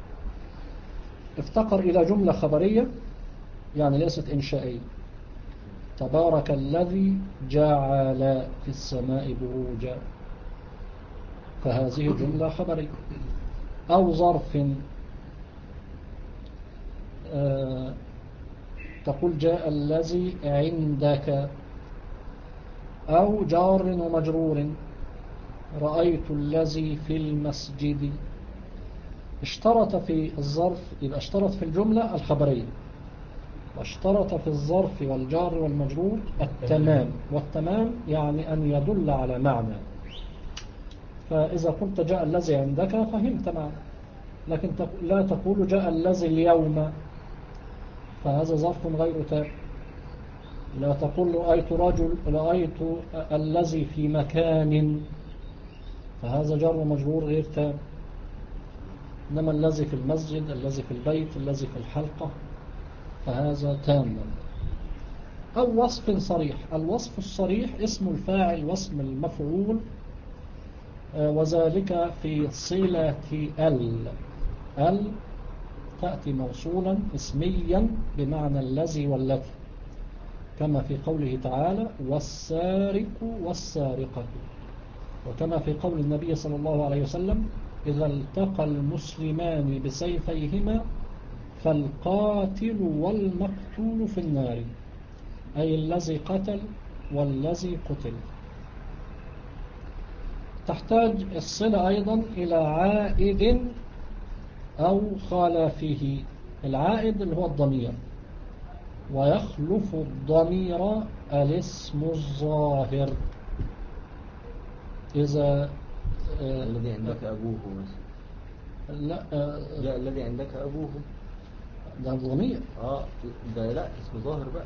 Speaker 1: افتقر إلى جملة خبرية يعني ليست إنشائية، تبارك الذي جعل في السماء بروجا، فهذه جملة خبرية. أو ظرف آه تقول جاء الذي عندك، أو جار ومجرور رأيت الذي في المسجد. اشترط في الظرف، يبقى اشترط في الجملة الخبرية، واشترط في الظرف والجار والمجرور التمام، والتمام يعني أن يدل على معنى. فإذا قلت جاء الذي عندك فهمت معنى، لكن لا تقول جاء الذي اليوم، فهذا ظرف غير تام. لا تقول رأيت رجل رأيت الذي في مكان، فهذا جار ومجرور غير تام. إنما الذي في المسجد، الذي في البيت، الذي في الحلقة، فهذا تام. أو وصف صريح. الوصف الصريح اسم الفاعل واسم المفعول، وذلك في صلة ال. ال تأتي موصولا اسميا بمعنى الذي والتي، كما في قوله تعالى والسارق والسارقة، وكما في قول النبي صلى الله عليه وسلم إذا التقى المسلمان بسيفيهما فالقاتل والمقتول في النار، أي الذي قتل والذي قتل. تحتاج الصلة أيضا إلى عائد أو خلا فيه. العائد اللي هو الضمير، ويخلف الضمير الاسم الظاهر. إذا
Speaker 2: آه الذي عندك أبوه مثلا،
Speaker 1: لا آه
Speaker 2: جاء الذي عندك أبوه،
Speaker 1: ده الضمير.
Speaker 2: اه ده لا اسم ظاهر بقى.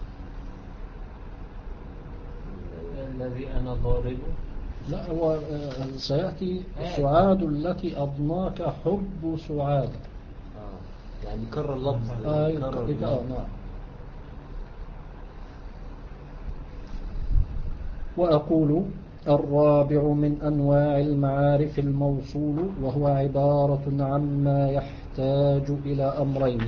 Speaker 3: الذي أنا ضاربه،
Speaker 1: لا هو آه سيأتي سعاد التي أضناك حب سعاد.
Speaker 2: اه يعني كرر اللفظ.
Speaker 1: آه
Speaker 2: كرر
Speaker 1: آه
Speaker 2: اللفظ.
Speaker 1: نعم. وأقول الرابع من أنواع المعارف الموصول، وهو عبارة عما يحتاج إلى أمرين: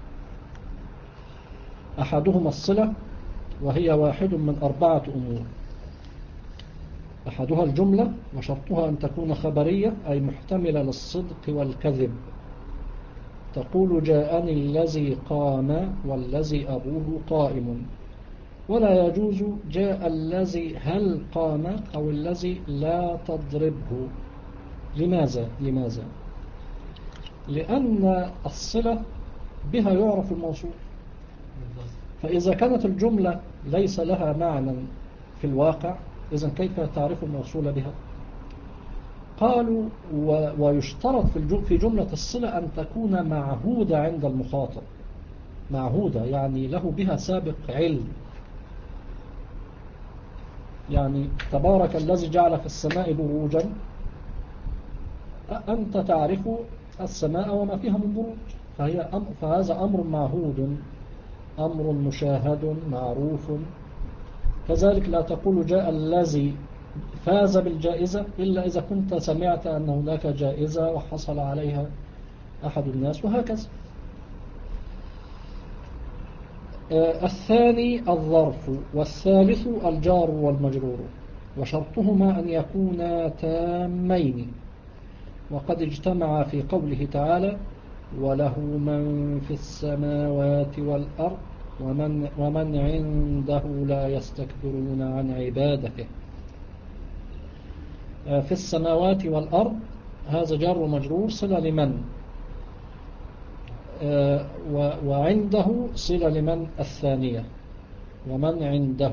Speaker 1: أحدهما الصلة، وهي واحد من أربعة أمور: أحدها الجملة، وشرطها أن تكون خبرية أي محتملة للصدق والكذب. تقول جاءني الذي قام والذي أبوه قائم، ولا يجوز جاء الذي هل قام أو الذي لا تضربه. لماذا؟ لماذا؟ لأن الصلة بها يعرف الموصول، فإذا كانت الجملة ليس لها معنى في الواقع، إذن كيف تعرف الموصول بها؟ قالوا ويشترط في جملة الصلة أن تكون معهودة عند المخاطب. معهودة يعني له بها سابق علم. يعني تبارك الذي جعل في السماء بروجا، أنت تعرف السماء وما فيها من بروج، فهي أمر، فهذا أمر معهود، أمر مشاهد معروف. كذلك لا تقول جاء الذي فاز بالجائزة إلا إذا كنت سمعت أن هناك جائزة وحصل عليها أحد الناس، وهكذا. الثاني الظرف، والثالث الجار والمجرور، وشرطهما أن يكونا تامين، وقد اجتمع في قوله تعالى وله من في السماوات والأرض ومن, ومن عنده لا يستكبرون عن عبادته. في السماوات والأرض هذا جار ومجرور صلة لمن، آه وعنده صلة لمن الثانية، ومن عنده.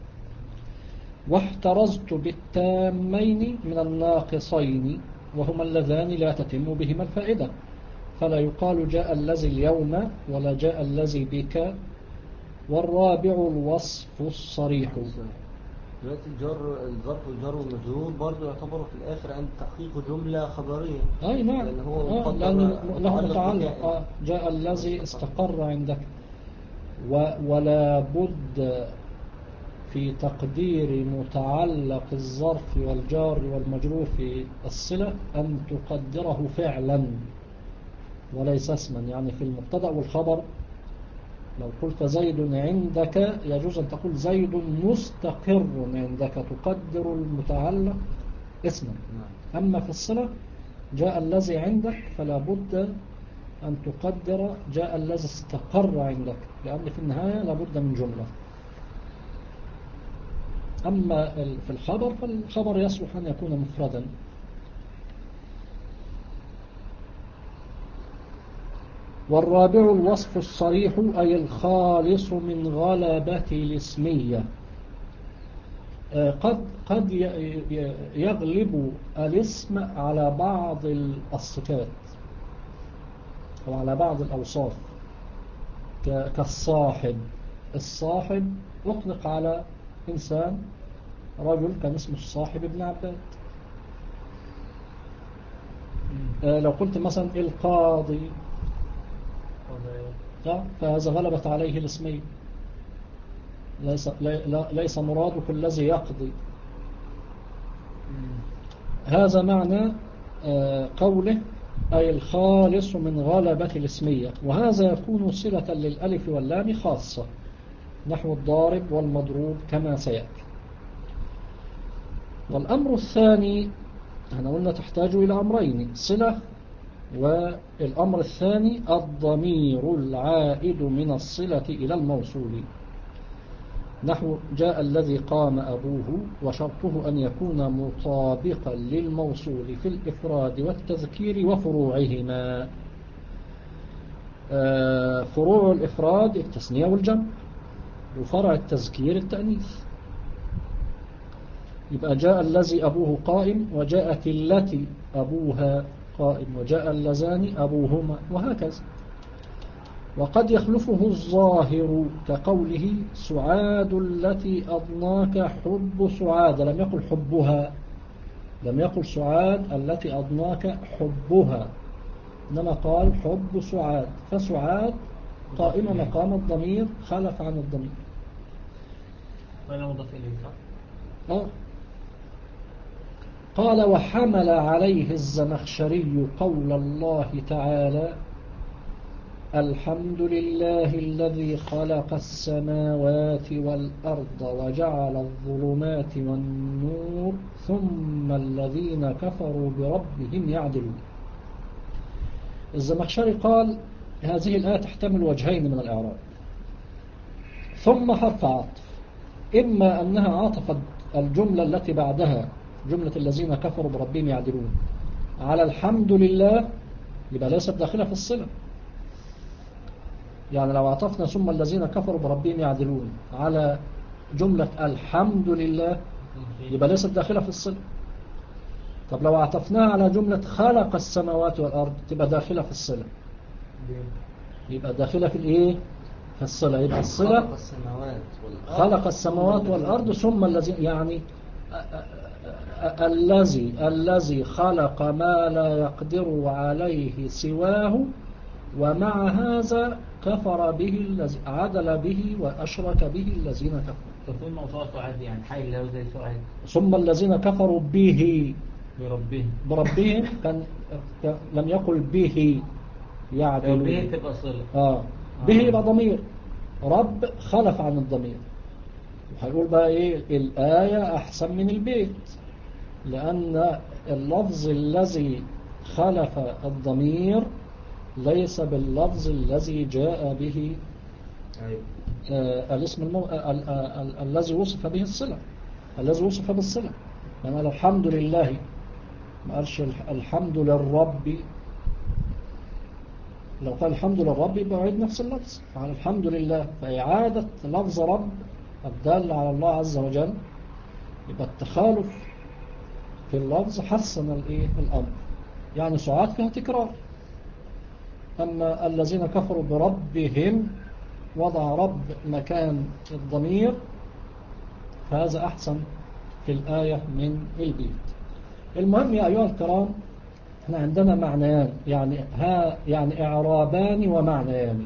Speaker 1: واحترزت بالتامين من الناقصين وهما اللذان لا تتم بهما الفائدة، فلا يقال جاء الذي اليوم ولا جاء الذي بك. والرابع الوصف الصريح.
Speaker 2: دلوقتي الجر الظرف والجر والمجرور برضه يعتبروا في الآخر عند تحقيق جملة خبرية.
Speaker 1: أي نعم،
Speaker 2: لأن هو
Speaker 1: آه
Speaker 2: مقدر
Speaker 1: لأن له
Speaker 2: متعلق
Speaker 1: متعلق.
Speaker 2: بكائن.
Speaker 1: آه جاء الذي استقر عندك. ولا بد في تقدير متعلق الظرف والجار والمجرور في الصلة أن تقدره فعلا وليس اسما. يعني في المبتدأ والخبر لو قلت زيد عندك يجوز أن تقول زيد مستقر عندك، تقدر المتعلق اسما. أما في الصلة جاء الذي عندك فلا بد أن تقدر جاء الذي استقر عندك، لأن في النهاية لا بد من جملة. أما في الخبر فالخبر يصلح أن يكون مفردا. والرابع الوصف الصريح أي الخالص من غلبة الاسمية. قد قد يغلب الاسم على بعض الصفات أو على بعض الأوصاف، كالصاحب. الصاحب أطلق على إنسان، رجل كان اسمه الصاحب ابن عباد. لو قلت مثلا القاضي فهذا غلبت عليه الاسمية، ليس, ليس مرادك الذي يقضي. هذا معنى قوله أي الخالص من غلبة الاسمية. وهذا يكون صلة للألف واللام خاصة، نحو الضارب والمضروب كما سيأتي. والأمر الثاني احنا قلنا تحتاج إلى أمرين، صلة، والأمر الثاني الضمير العائد من الصلة إلى الموصول، نحو جاء الذي قام أبوه، وشرطه أن يكون مطابقا للموصول في الإفراد والتذكير وفروعهما. فروع الإفراد التثنية والجمع، وفرع التذكير التأنيث. يبقى جاء الذي أبوه قائم، وجاءت التي أبوها قائم، وجاء اللذان أبوهما، وهكذا. وقد يخلفه الظاهر كقوله سعاد التي أضناك حب سعاد، لم يقل حبها، لم يقل سعاد التي أضناك حبها، إنما قال حب سعاد، فسعاد قائمة مقام الضمير خلف عن الضمير.
Speaker 3: ولا مضاف إليه صح؟
Speaker 1: آه. قال وحمل عليه الزمخشري قول الله تعالى الحمد لله الذي خلق السماوات والأرض وجعل الظلمات والنور ثم الذين كفروا بربهم يعدلون. الزمخشري قال هذه الآية تحتمل وجهين من الإعراب. ثم حرف عطف، إما أنها عطفت الجملة التي بعدها جملة الذين كفروا بربهم يعدلون على الحمد لله، يبقى ليست داخلة في الصلة. يعني لو عطفنا ثم الذين كفروا بربهم يعدلون على جملة الحمد لله يبقى ليست داخلة في الصلة. طب لو عطفناها على جملة خلق السماوات والأرض تبقى داخلة في الصلة، يبقى داخلة في الإيه؟ في الصلة. يبقى الصلة
Speaker 2: خلق السماوات والأرض,
Speaker 1: خلق السماوات والأرض ثم الذي، يعني الذي الذي خلق ما لا يقدر عليه سواه، ومع هذا كفر به الذي عدل به وأشرك به الذين كفروا.
Speaker 3: ثم موضوع سعاد يعني حي اللي هو زي سعاد.
Speaker 1: ثم الذين كفروا به
Speaker 3: بربهم
Speaker 1: بربهم كان لم يقل به يعدلون.
Speaker 3: به تبقى صلة.
Speaker 1: آه. به يبقى ضمير، رب خلف عن الضمير. وهيقول بقى ايه الآية أحسن من البيت، لأن اللفظ الذي خلف الضمير ليس باللفظ الذي جاء به آه الاسم المو... آه آه آه الذي وصف به الصلة، الذي وصف بالصلة. يعني الحمد لله ما قالش الحمد للرب. لو قال الحمد للرب يبقى يعيد نفس اللفظ على الحمد لله. فإعادة لفظ رب الدال على الله عز وجل يبقى التخالف في اللفظ حسن الايه الأمر. يعني ساعات فيها تكرار. أما الذين كفروا بربهم وضع رب مكان الضمير فهذا أحسن في الآية من البيت. المهم يا أيها الكرام احنا عندنا معنيان يعني ها يعني إعرابان ومعنيان.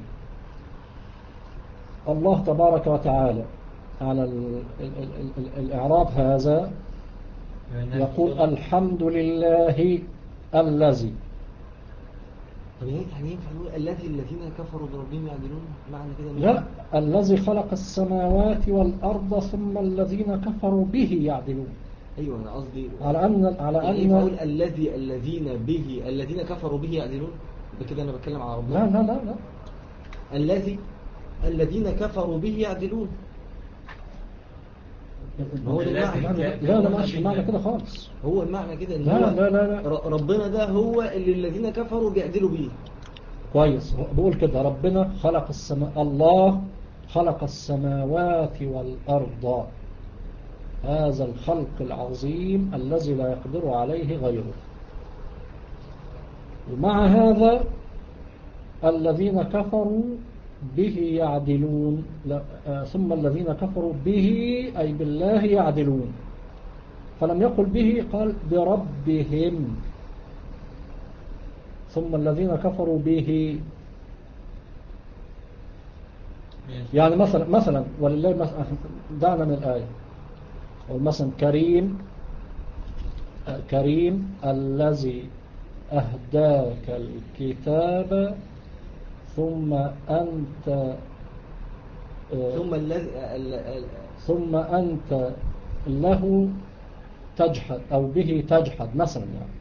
Speaker 1: الله تبارك وتعالى على ال ال ال ال الإعراب هذا يقول الحمد لله الذي.
Speaker 2: طب يعني ينفع نقول الذي الذين كفروا بربهم يعدلون معنى كده؟
Speaker 1: لا، الذي خلق السماوات والأرض ثم الذين كفروا به يعدلون.
Speaker 2: ايوه انا قصدي
Speaker 1: على ان على
Speaker 2: يعني
Speaker 1: ان
Speaker 2: اقول الذي الذين به الذين كفروا به يعدلون بكده انا بتكلم على ربنا.
Speaker 1: لا لا لا لا
Speaker 2: الذي الذين كفروا به يعدلون هو ده المعنى.
Speaker 1: لا لا ماشي المعنى كده خالص.
Speaker 2: هو المعنى كده ان
Speaker 1: لا
Speaker 2: هو
Speaker 1: لا لا لا
Speaker 2: ربنا ده هو اللي الذين كفروا بيعدلوا بيه.
Speaker 1: كويس. بقول كده ربنا خلق السماء الله خلق السماوات والأرض هذا الخلق العظيم الذي لا يقدر عليه غيره. ومع هذا الذين كفروا به يعدلون ثم الذين كفروا به أي بالله يعدلون. فلم يقل به قال بربهم ثم الذين كفروا به. يعني مثلا مثلا ولله مثلا دعنا من الآية مثلا كريم كريم الذي أهداك الكتاب ثم أنت
Speaker 2: ثم الذي
Speaker 1: ثم أنت له تجحد أو به تجحد مثلا. يعني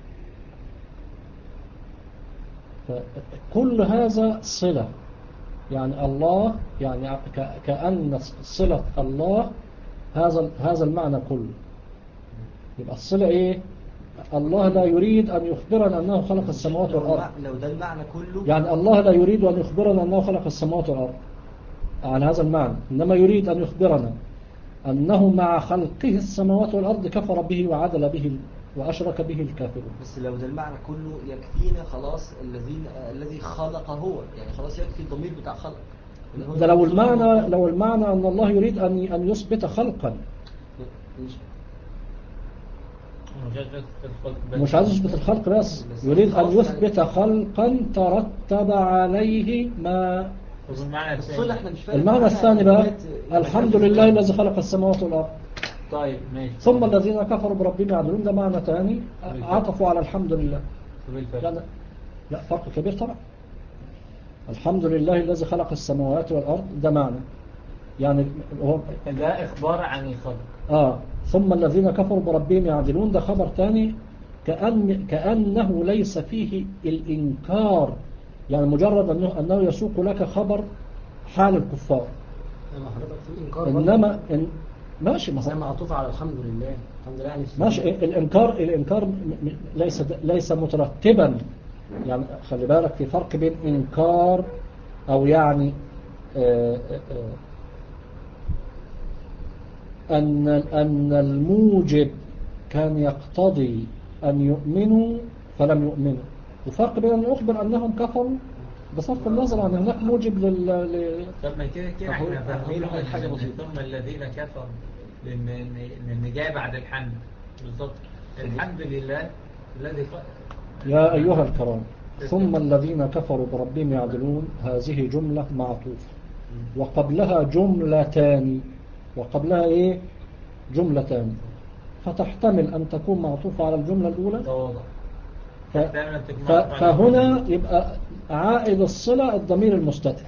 Speaker 1: فكل هذا صلة يعني الله يعني كأن صلة الله هذا هذا المعنى كله. يبقى الصلة إيه؟ الله لا يريد أن يخبرنا أنه خلق السماوات والأرض.
Speaker 2: لو ده المعنى كله
Speaker 1: يعني الله لا يريد أن يخبرنا أنه خلق السماوات والأرض عن هذا المعنى، إنما يريد أن يخبرنا أنه مع خلقه السماوات والأرض كفر به وعدل به وأشرك به الكافرون.
Speaker 2: بس لو ده المعنى كله يكفينا خلاص الذين الذي خلق هو يعني خلاص يكفي الضمير بتاع خلق.
Speaker 1: ده لو المعنى لو المعنى أن الله يريد أن أن يثبت خلقا مش عايز يثبت الخلق بس يريد أن يثبت خلقا ترتب عليه ما المعنى الثاني بقى الحمد لله الذي خلق السماوات والأرض.
Speaker 3: طيب ماشي.
Speaker 1: ثم الذين كفروا بربهم يعدلون ده معنى ثاني عطفوا على الحمد لله. يعني لا فرق كبير طبعا. الحمد لله الذي خلق السماوات والأرض ده معنى يعني هو
Speaker 3: ده إخبار عن الخلق.
Speaker 1: آه ثم الذين كفروا بربهم يعدلون ده خبر ثاني كأن كأنه ليس فيه الإنكار يعني مجرد أنه, أنه يسوق لك خبر حال الكفار. إنما إن ماشي ما
Speaker 4: هو معطوف على الحمد لله الحمد لله يعني
Speaker 1: ماشي الإنكار الإنكار ليس ليس مترتبا يعني خلي بالك في فرق بين إنكار أو يعني آآ آآ أن أن الموجب كان يقتضي أن يؤمنوا فلم يؤمنوا وفرق بين أن أخبر أنهم كفروا بصرف النظر عن هناك موجب لل
Speaker 3: طب ما كده كده احنا فاهمين حاجة بسيطة ثم الذين كفروا لأن إن جاي بعد الحمد بالظبط الحمد لله الذي
Speaker 1: يا أيها الكرام ثم الذين كفروا بربهم يعدلون هذه جملة معطوفة وقبلها جملتان وقبلها إيه جملتان فتحتمل أن تكون معطوفة على الجملة الأولى ف... ف... فهنا يبقى عائد الصلة الضمير المستتر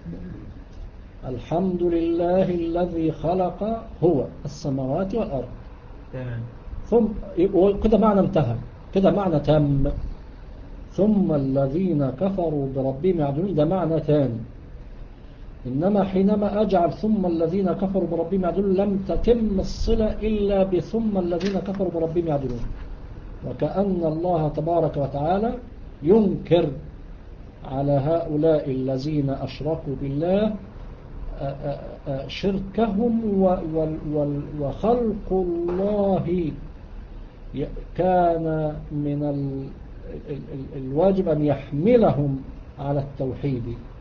Speaker 1: الحمد لله الذي خلق هو السماوات والأرض
Speaker 3: تمام
Speaker 1: ثم كده معنى انتهى كده معنى تم ثم الذين كفروا بربهم يعدلون ده معنى ثاني. إنما حينما أجعل ثم الذين كفروا بربهم يعدلون لم تتم الصلة إلا بثم الذين كفروا بربهم يعدلون وكأن الله تبارك وتعالى ينكر على هؤلاء الذين أشركوا بالله شركهم وخلق الله كان من الواجب أن يحملهم على التوحيد.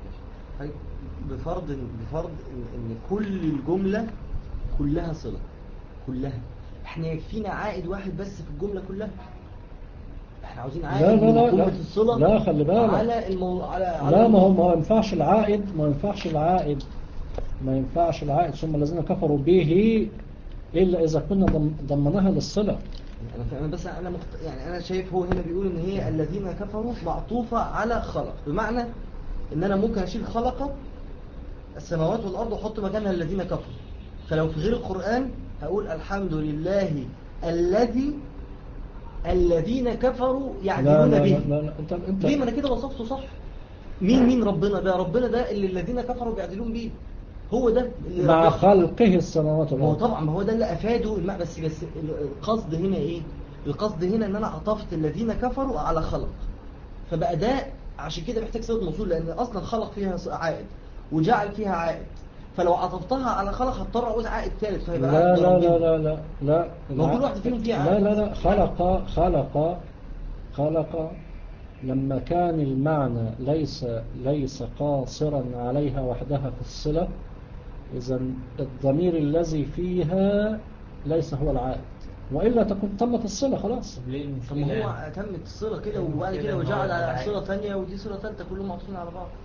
Speaker 2: بفرض بفرض ان كل الجملة كلها صلة كلها، احنا يكفينا عائد واحد بس في الجملة كلها. احنا عاوزين عائد
Speaker 1: لا لا لا
Speaker 2: من جملة
Speaker 1: لا
Speaker 2: الصلة.
Speaker 1: لا خلي بالك
Speaker 2: على المو... على على
Speaker 1: لا ما هو ما ينفعش العائد ما ينفعش العائد ما ينفعش العائد ثم الذين كفروا به إلا إذا كنا ضمناها للصلة.
Speaker 2: أنا فاهم بس أنا مخت... يعني أنا شايف هو هنا بيقول إن هي الذين كفروا معطوفة على خلق، بمعنى إن أنا ممكن أشيل خلق السماوات والأرض وأحط مكانها الذين كفروا. فلو في غير القرآن هقول الحمد لله الذي الذين كفروا يعدلون
Speaker 1: لا لا
Speaker 2: به.
Speaker 1: لا لا لا. انت انت
Speaker 2: ليه؟ ما أنا كده وصفته صح. مين مين ربنا ده؟ ربنا ده اللي الذين كفروا بيعدلون به، هو ده اللي
Speaker 1: مع
Speaker 2: ربنا...
Speaker 1: خلقه السماوات
Speaker 2: ما هو
Speaker 1: والأرض.
Speaker 2: طبعا ما هو ده اللي أفاده الماء. بس بس القصد هنا إيه؟ القصد هنا إن أنا عطفت الذين كفروا على خلق، فبقى ده عشان كده محتاج صيغة موصول، لأن أصلا خلق فيها عائد وجعل فيها عائد، فلو عطفتها على خلق هضطر أقول عائد ثالث فهيبقى
Speaker 1: لا
Speaker 2: عائد
Speaker 1: لا
Speaker 2: ربنا.
Speaker 1: لا لا لا لا
Speaker 2: ما هو كل واحد فيهم فيها عائد.
Speaker 1: لا لا لا خلق خلق خلق لما كان المعنى ليس ليس قاصرا عليها وحدها في الصلة، إذا الضمير الذي فيها ليس هو العائد، وإلا تكون تمت الصلة خلاص.
Speaker 2: طب ما هو تمت الصلة كده وبعد كده وجعل على صلة ثانية ودي صلة ثالثة كلهم معطوفين على بعض.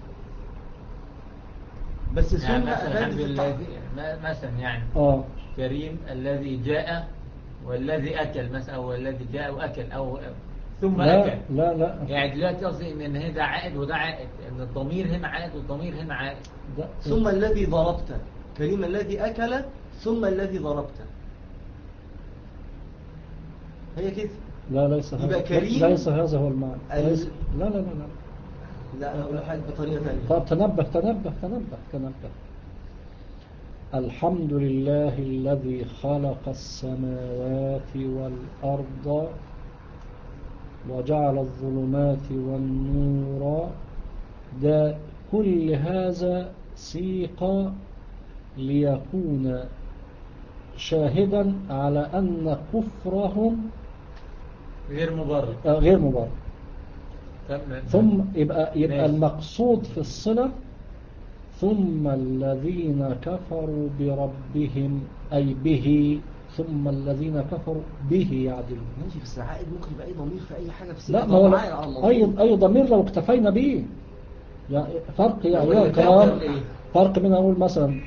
Speaker 2: بس ثم
Speaker 3: يعني مثلا
Speaker 2: أفاد في
Speaker 3: الذي مثلا يعني
Speaker 1: آه
Speaker 3: كريم الذي جاء والذي أكل مثلا، أو الذي جاء وأكل أو ثم
Speaker 1: لا
Speaker 3: أكل.
Speaker 1: لا لا
Speaker 3: يعني دلوقتي قصدي إن هذا عائد وده عائد، إن الضمير هنا عائد والضمير هنا عائد.
Speaker 1: ده
Speaker 2: ثم الذي ضربت كريم الذي أكل ثم الذي ضربت، هي كده.
Speaker 1: لا ليس
Speaker 2: يبقى
Speaker 1: هذا
Speaker 2: كريم
Speaker 1: ليس هذا هو المعنى.
Speaker 2: ال-
Speaker 1: ليس لا لا لا لا
Speaker 2: لا أنا أقول لحضرتك بطريقة ثانية.
Speaker 1: طب تنبه تنبه تنبه تنبه الحمد لله الذي خلق السماوات والأرض وجعل الظلمات والنور، ده كل هذا سيق ليكون شاهدا على أن كفرهم
Speaker 3: غير مبرر.
Speaker 1: آه، غير مبرر.
Speaker 3: تمام.
Speaker 1: ثم يبقى يبقى
Speaker 3: ماشي.
Speaker 1: المقصود في الصلة ثم الذين كفروا بربهم أي به، ثم الذين كفروا به يعدلون.
Speaker 2: ماشي بس العائد ممكن يبقى أي ضمير في أي حاجة في
Speaker 1: لا
Speaker 2: السنة.
Speaker 1: ما هو
Speaker 2: عائد على الموضوع.
Speaker 1: أي أي ضمير لو اكتفينا به يعني فرق يا
Speaker 2: هو
Speaker 1: أيها
Speaker 2: اللي
Speaker 1: الكرام.
Speaker 2: كفر إيه؟
Speaker 1: فرق بين أقول مثلا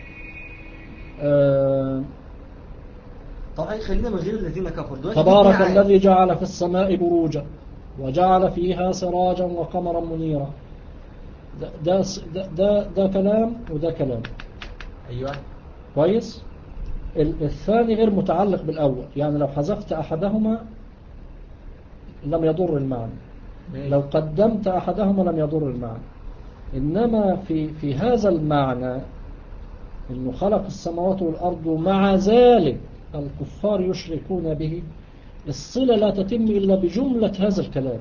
Speaker 1: آه
Speaker 2: طبعا خلينا من غير الذين كفروا دلوقتي.
Speaker 1: تبارك
Speaker 2: في عائد.
Speaker 1: الذي جعل في السماء بروجا وجعل فيها سراجا وقمرا منيرا، ده ده ده, ده, ده كلام وده كلام
Speaker 3: أيوة
Speaker 1: كويس. الثاني غير متعلق بالأول، يعني لو حذفت أحدهما لم يضر المعنى،
Speaker 3: ماشي.
Speaker 1: لو قدمت أحدهما لم يضر المعنى. إنما في في هذا المعنى إنه خلق السماوات والأرض ومع ذلك الكفار يشركون به، الصلة لا تتم إلا بجملة هذا الكلام.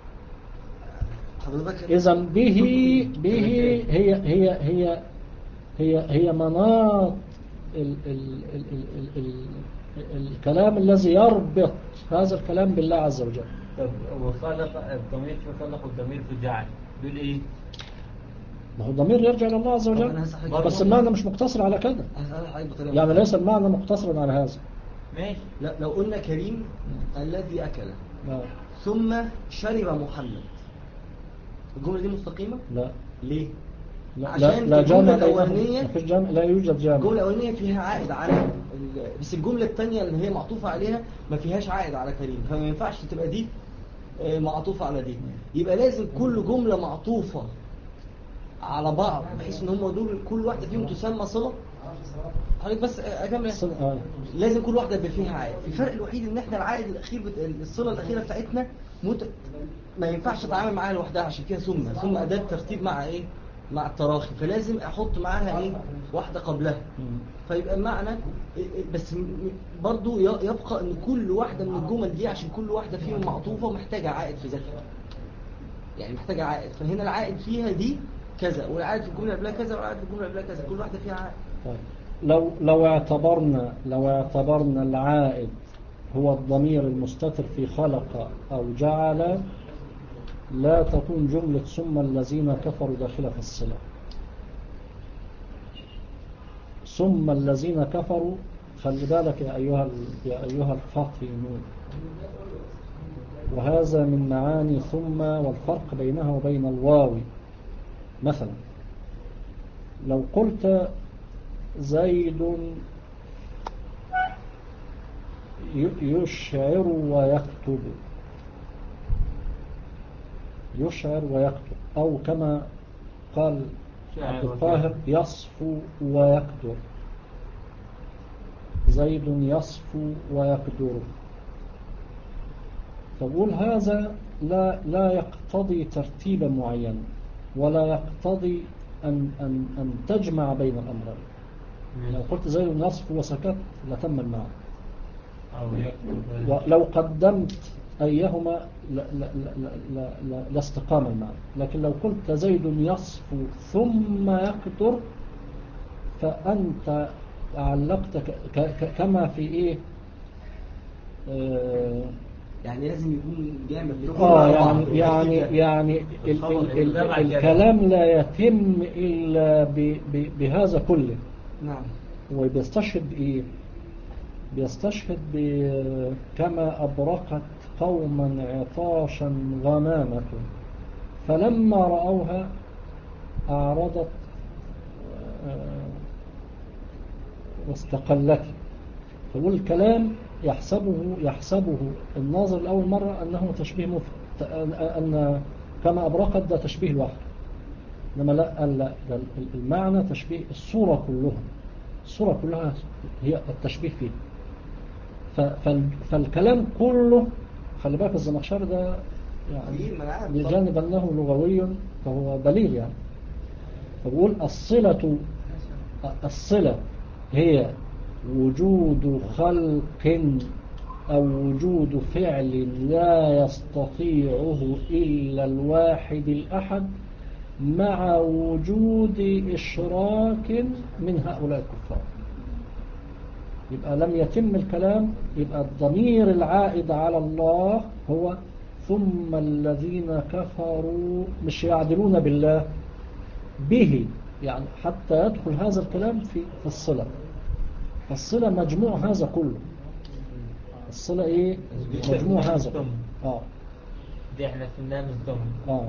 Speaker 2: حضرتك
Speaker 1: إذا به به هي هي هي هي هي مناط ال ال ال ال ال ال الكلام الذي يربط هذا الكلام بالله عز وجل.
Speaker 3: طب وخلق الضمير في خلق والضمير في جعل دول إيه؟
Speaker 1: ما هو الضمير يرجع إلى الله عز
Speaker 2: طب
Speaker 1: وجل،
Speaker 2: أنا هسأل
Speaker 3: برضه.
Speaker 1: بس المعنى مش مقتصر على كده،
Speaker 2: هسأل حضرتك بطريقة
Speaker 1: يعني
Speaker 2: مختلفة.
Speaker 1: ليس المعنى مقتصرا على هذا.
Speaker 3: ماشي.
Speaker 2: لا لو قلنا كريم الذي أكل
Speaker 1: لا
Speaker 2: ثم شرب محمد، الجملة دي مستقيمة؟
Speaker 1: لا
Speaker 2: ليه؟
Speaker 1: لا
Speaker 2: عشان
Speaker 1: لا, لا
Speaker 2: الجملة
Speaker 1: جامع
Speaker 2: الأولانية
Speaker 1: ما فيش جامع، لا يوجد جامع.
Speaker 2: الجملة الأولانية فيها عائد على ال... بس الجملة الثانية اللي هي معطوفة عليها ما فيهاش عائد على كريم، فما ينفعش تبقى دي آه، معطوفة على دي. يبقى لازم كل جملة معطوفة على بعض بحيث ان هم دول كل واحدة فيهم تسمى صلة. حضرتك بس أكمل.
Speaker 1: آه.
Speaker 2: لازم كل واحدة يبقى فيها عائد. الفرق الوحيد ان احنا العائد الأخير بت... الصلة الأخيرة بتاعتنا مت... ما ينفعش تتعامل معاها لوحدها عشان فيها ثم ثم أداة ترتيب مع ايه؟ مع التراخي، فلازم احط معاها ايه واحده قبلها. فيبقى المعنى بس م- م- برضو ي- يبقى ان كل واحده من الجمل دي عشان كل واحده فيهم معطوفه محتاجه عائد في ذاتها، يعني محتاجه عائد. فهنا العائد فيها دي كذا، والعائد في الجمله اللي قبلها كذا، والعائد في الجمله اللي قبلها كذا، كل واحده فيها عائد.
Speaker 1: طيب لو لو اعتبرنا لو اعتبرنا العائد هو الضمير المستتر في خلق أو جعل، لا تكون جملة ثم الذين كفروا داخلة في الصلة. ثم الذين كفروا، خلي بالك يا أيها يا أيها الفاطمون، وهذا من معاني ثم والفرق بينها وبين الواو. مثلا لو قلت زيد يشعر ويكتب، يشعر ويكتب، أو كما قال عبد القاهر يصفو ويكدر، زيد يصفو ويكدر. فقول هذا لا لا يقتضي ترتيبا معينا، ولا يقتضي أن, أن, أن تجمع بين الأمرين. لو قلت زيد يصفو وسكت لتم المعنى، ولو قدمت أيهما لا, لا, لا, لا, لا, لا استقام المعنى. لكن لو قلت زيد يصفو ثم يكدر، فأنت علقت ك ك كما في إيه آه
Speaker 2: يعني لازم يكون جامد
Speaker 1: آه يعني يعني يعني ال ال ال الكلام لا يتم إلا ب ب بهذا كله.
Speaker 2: نعم.
Speaker 1: وبيستشهد بإيه؟ بيستشهد كما أبرقت قوما عطاشا غمامة فلما رأوها أعرضت واستقلت. فقول الكلام يحسبه يحسبه الناظر لأول مرة أنه تشبيه مفرد، أن كما أبرقت ده تشبيه لوحده، إنما لا لا ده المعنى تشبيه الصورة كلها، الصورة كلها هي التشبيه فيه. فالكلام كله خلي بالك الزمخشري ده يعني بجانب أنه لغوي فهو بليغ يعني. فبقول الصلة الصلة هي وجود خلق أو وجود فعل لا يستطيعه إلا الواحد الأحد مع وجود إشراك من هؤلاء الكفار. يبقى لم يتم الكلام، يبقى الضمير العائد على الله هو ثم الذين كفروا، مش يعدلون بالله به، يعني حتى يدخل هذا الكلام في في الصلة. فالصلة مجموع هذا كله. الصلة ايه؟ مجموع هذا كله. اه
Speaker 3: دي احنا سمناها من ثم.
Speaker 1: اه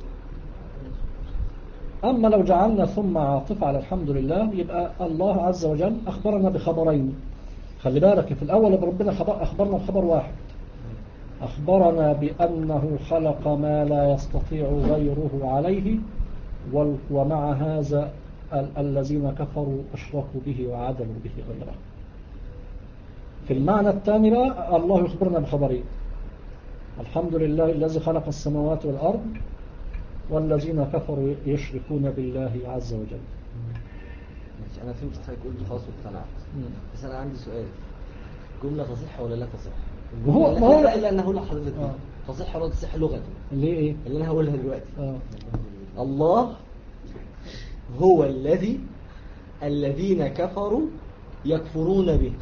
Speaker 1: أما لو جعلنا ثم عاطفة على الحمد لله، يبقى الله عز وجل أخبرنا بخبرين. خلي بالك في الأول ربنا أخبرنا بخبر واحد، أخبرنا بأنه خلق ما لا يستطيع غيره عليه، ومع هذا ال الذين كفروا أشركوا به وعدلوا به غيره. في المعنى الثاني بقى الله يخبرنا بخبرين: الحمد لله الذي خلق السماوات والأرض، والذين كفروا يشركون بالله عز وجل.
Speaker 2: ماشي، أنا فهمت حضرتك قلت خلاص واقتنعت، بس أنا عندي سؤال: جملة تصح ولا لا تصح؟
Speaker 1: هو
Speaker 2: لا,
Speaker 1: ما هو
Speaker 2: لا إلا أن هقول لحضرتك
Speaker 1: آه.
Speaker 2: تصح ولا تصح لغة؟
Speaker 1: ليه إيه؟
Speaker 2: اللي أنا هقولها دلوقتي
Speaker 1: آه.
Speaker 2: الله هو الذي الذين كفروا يكفرون به.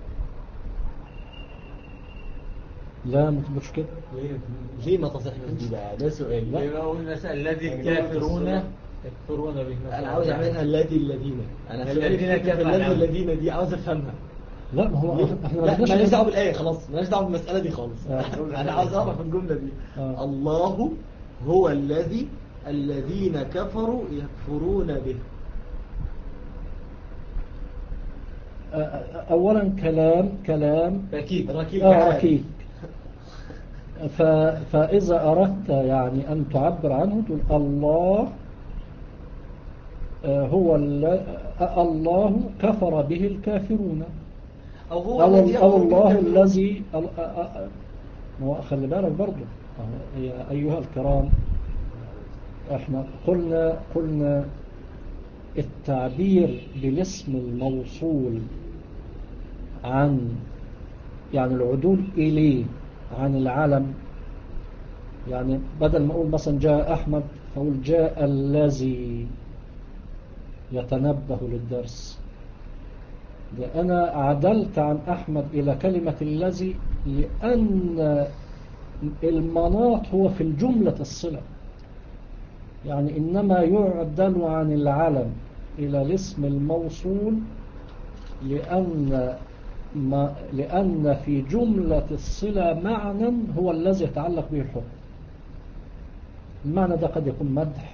Speaker 1: لا ما تبقاش كده.
Speaker 2: ليه ما تصحش دي بقى؟ ده سؤال.
Speaker 3: ليه بقى قلنا الذي الكافرون يكفرون به؟
Speaker 2: انا عاوز اعملها الذي الذين انا الذين كفروا الذي الذين دي عاوز افهمها.
Speaker 1: لا ما هو احنا
Speaker 2: لا مالناش دعوه بالايه خلاص، مالناش دعوه بالمساله دي خالص. انا عاوز اعرف الجمله دي. آه. الله هو الذي الذين كفروا يكفرون به.
Speaker 1: اولا كلام كلام
Speaker 2: ركيك ركيك
Speaker 1: آه ركيك. فاذا اردت يعني ان تعبر عنه تقول الله هو الله كفر به الكافرون،
Speaker 2: او هو
Speaker 1: أو,
Speaker 2: الذي
Speaker 1: أو الله الذي خلي بالك برضه يا أيها الكرام، احنا قلنا قلنا التعبير بالاسم الموصول عن يعني العدول إليه عن العلم، يعني بدل ما أقول مثلا جاء أحمد فأقول جاء الذي يتنبه للدرس، ده أنا عدلت عن أحمد إلى كلمة الذي لأن المناط هو في الجملة الصلة، يعني إنما يعدل عن العلم إلى الاسم الموصول لأن ما لأن في جملة الصلة معنى هو الذي يتعلق به الحكم. المعنى ده قد يكون مدح،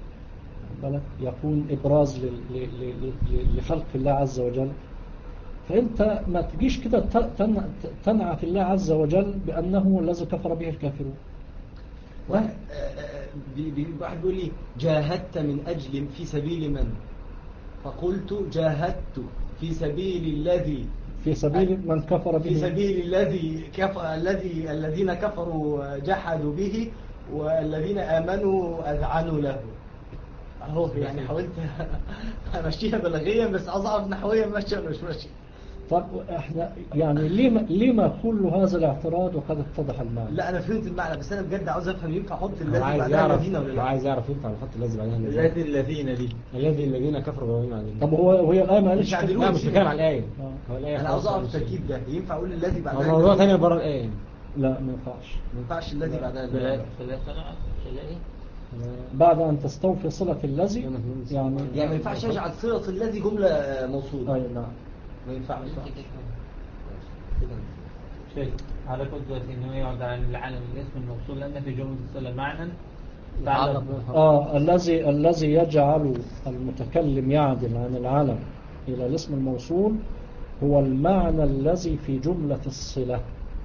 Speaker 1: يكون إبراز لخلق الله عز وجل، فأنت ما تجيش كده تنعت الله عز وجل بأنه الذي كفر به الكافرون.
Speaker 2: واحد واحد بيقول لي جاهدت من أجل في سبيل من، فقلت جاهدت في سبيل الذي
Speaker 1: في سبيل من كفر به،
Speaker 2: في سبيل الذي كفر الذي الذين كفروا جحدوا به والذين آمنوا أذعنوا له. اهو يعني حاولت امشيها بلاغيا بس عاوز اعرف نحويا ماشي ولا مش ماشي.
Speaker 1: طب احنا يعني ليه ليه كل هذا الاعتراض وقد اتضح المعنى؟
Speaker 2: لا انا فهمت المعنى بس انا بجد عاوز افهم ينفع احط الذي
Speaker 4: بعدها
Speaker 2: بعدها الذين ولا
Speaker 4: لا؟
Speaker 2: لا؟
Speaker 4: عايز يعرف ينفع يحط الذي بعدها
Speaker 3: الذي الذين دي
Speaker 4: الذي الذين كفروا بما عليهم.
Speaker 1: طب هو هي الايه ما قالتش
Speaker 2: مش
Speaker 4: لا مش بتكلم على الايه.
Speaker 1: آه.
Speaker 4: هو الايه
Speaker 2: انا عاوز اعرف التركيب ده ينفع اقول الذي بعدها
Speaker 4: موضوع ثاني بره الايه.
Speaker 1: لا ما ينفعش
Speaker 2: ما ينفعش الذي بعدها
Speaker 3: لا
Speaker 2: الذي.
Speaker 3: لا تلاقي
Speaker 1: بعد أن تستوفي صلة الذي يعني
Speaker 2: يعني ما ينفعش اجعل صلة الذي جملة موصولة.
Speaker 1: أي نعم
Speaker 2: ما ينفعش.
Speaker 3: شيء على قدرة إنه يعد عن العالم الاسم الموصول لأن في جملة الصلة معنى
Speaker 2: يتعلق
Speaker 1: آه الذي الذي يجعل المتكلم يعدل عن العلم إلى الاسم الموصول هو المعنى الذي في جملة الصلة.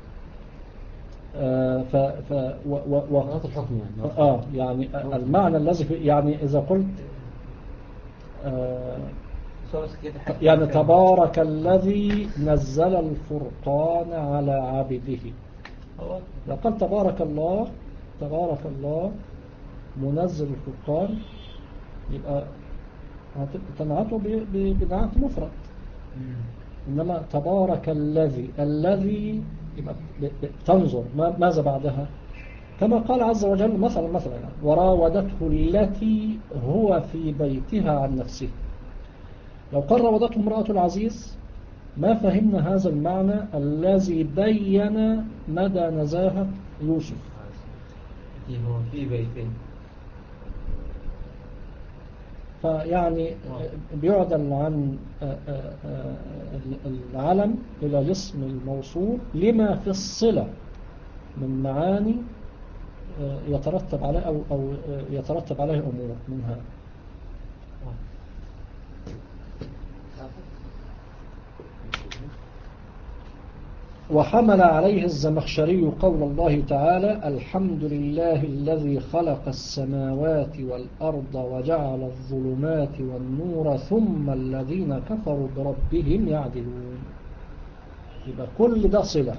Speaker 1: آه ف ف و و و
Speaker 4: الحكم يعني
Speaker 1: آه يعني المعنى الذي في يعني إذا قلت آه يعني تبارك الذي نزل الفرقان على عبده، لو قال تبارك الله تبارك الله منزل الفرقان يبقى تنعته بنعت مفرد، إنما تبارك الذي الذي يبقى تنظر ماذا بعدها كما قال عز وجل مثلا مثلا وراودته التي هو في بيتها عن نفسه. لو قال راودته امرأة العزيز ما فهمنا هذا المعنى الذي بين مدى نزاهة يوسف.
Speaker 3: هو في بيته
Speaker 1: فيعني بيعدل عن العلم إلى الاسم الموصول لما في الصلة من معاني يترتب عليه أو, أو يترتب عليه أمور منها. وحمل عليه الزمخشري قول الله تعالى الحمد لله الذي خلق السماوات والأرض وجعل الظلمات والنور ثم الذين كفروا بربهم يعدلون. يبقى كل ده صلة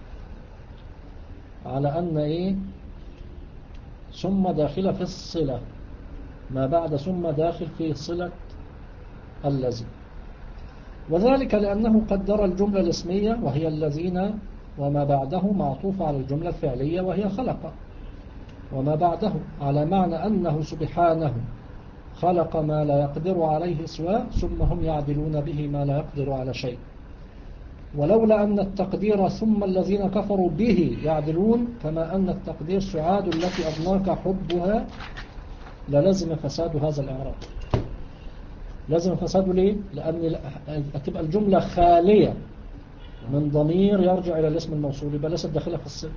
Speaker 1: على أن إيه ثم داخلة في الصلة ما بعد ثم داخل في صلة الذي، وذلك لأنه قدر الجملة الاسمية وهي الذين وما بعده معطوف على الجملة الفعلية وهي خلق وما بعده على معنى أنه سبحانه خلق ما لا يقدر عليه سواه ثم هم يعدلون به ما لا يقدر على شيء. ولولا أن التقدير ثم الذين كفروا به يعدلون كما أن التقدير سعاد التي أضناك حبها للزم فساد هذا الإعراب. لازم فساده ليه؟ لأن تبقى الجملة خالية من ضمير يرجع إلى الاسم الموصول يبقى ليست داخلة في الصلة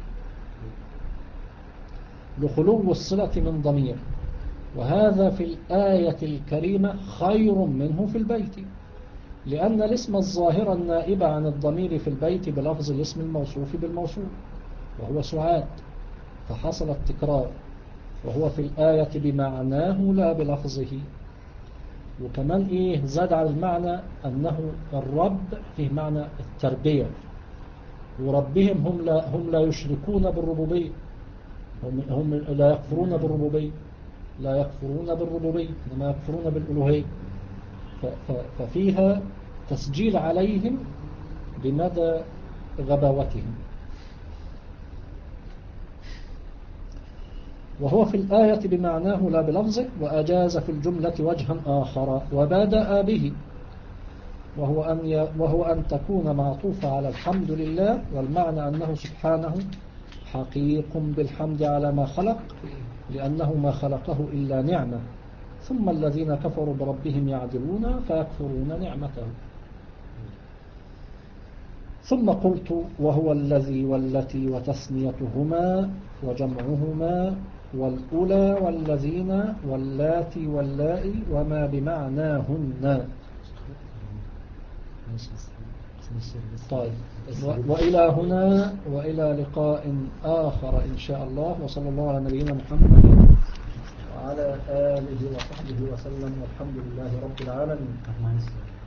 Speaker 1: لخلو الصلة من ضمير، وهذا في الآية الكريمة خير منه في البيت لأن الاسم الظاهر النائب عن الضمير في البيت بلفظ الاسم الموصوف بالموصول وهو سعاد فحصل التكرار، وهو في الآية بمعناه لا بلفظه. وكمان إيه زاد على المعنى أنه الرب فيه معنى التربية، وربهم هم لا, هم لا يشركون بالربوبية، هم, هم لا يكفرون بالربوبية، لا يكفرون بالربوبية إنما يكفرون بالألوهية. ففيها تسجيل عليهم بمدى غباوتهم. وهو في الآية بمعناه لا بلفظه، وأجاز في الجملة وجها آخر وبدأ به، وهو أن, وهو أن تكون معطوفة على الحمد لله، والمعنى أنه سبحانه حقيق بالحمد على ما خلق لأنه ما خلقه إلا نعمة، ثم الذين كفروا بربهم يعدلون فيكفرون نعمته. ثم قلت وهو الذي والتي وتثنيتهما وجمعهما والأولى والذين واللاتي واللائي وما بمعناهن. طيب، وإلى هنا وإلى لقاء آخر إن شاء الله، وصلى الله على نبينا محمد وعلى آله وصحبه وسلم، والحمد لله رب العالمين.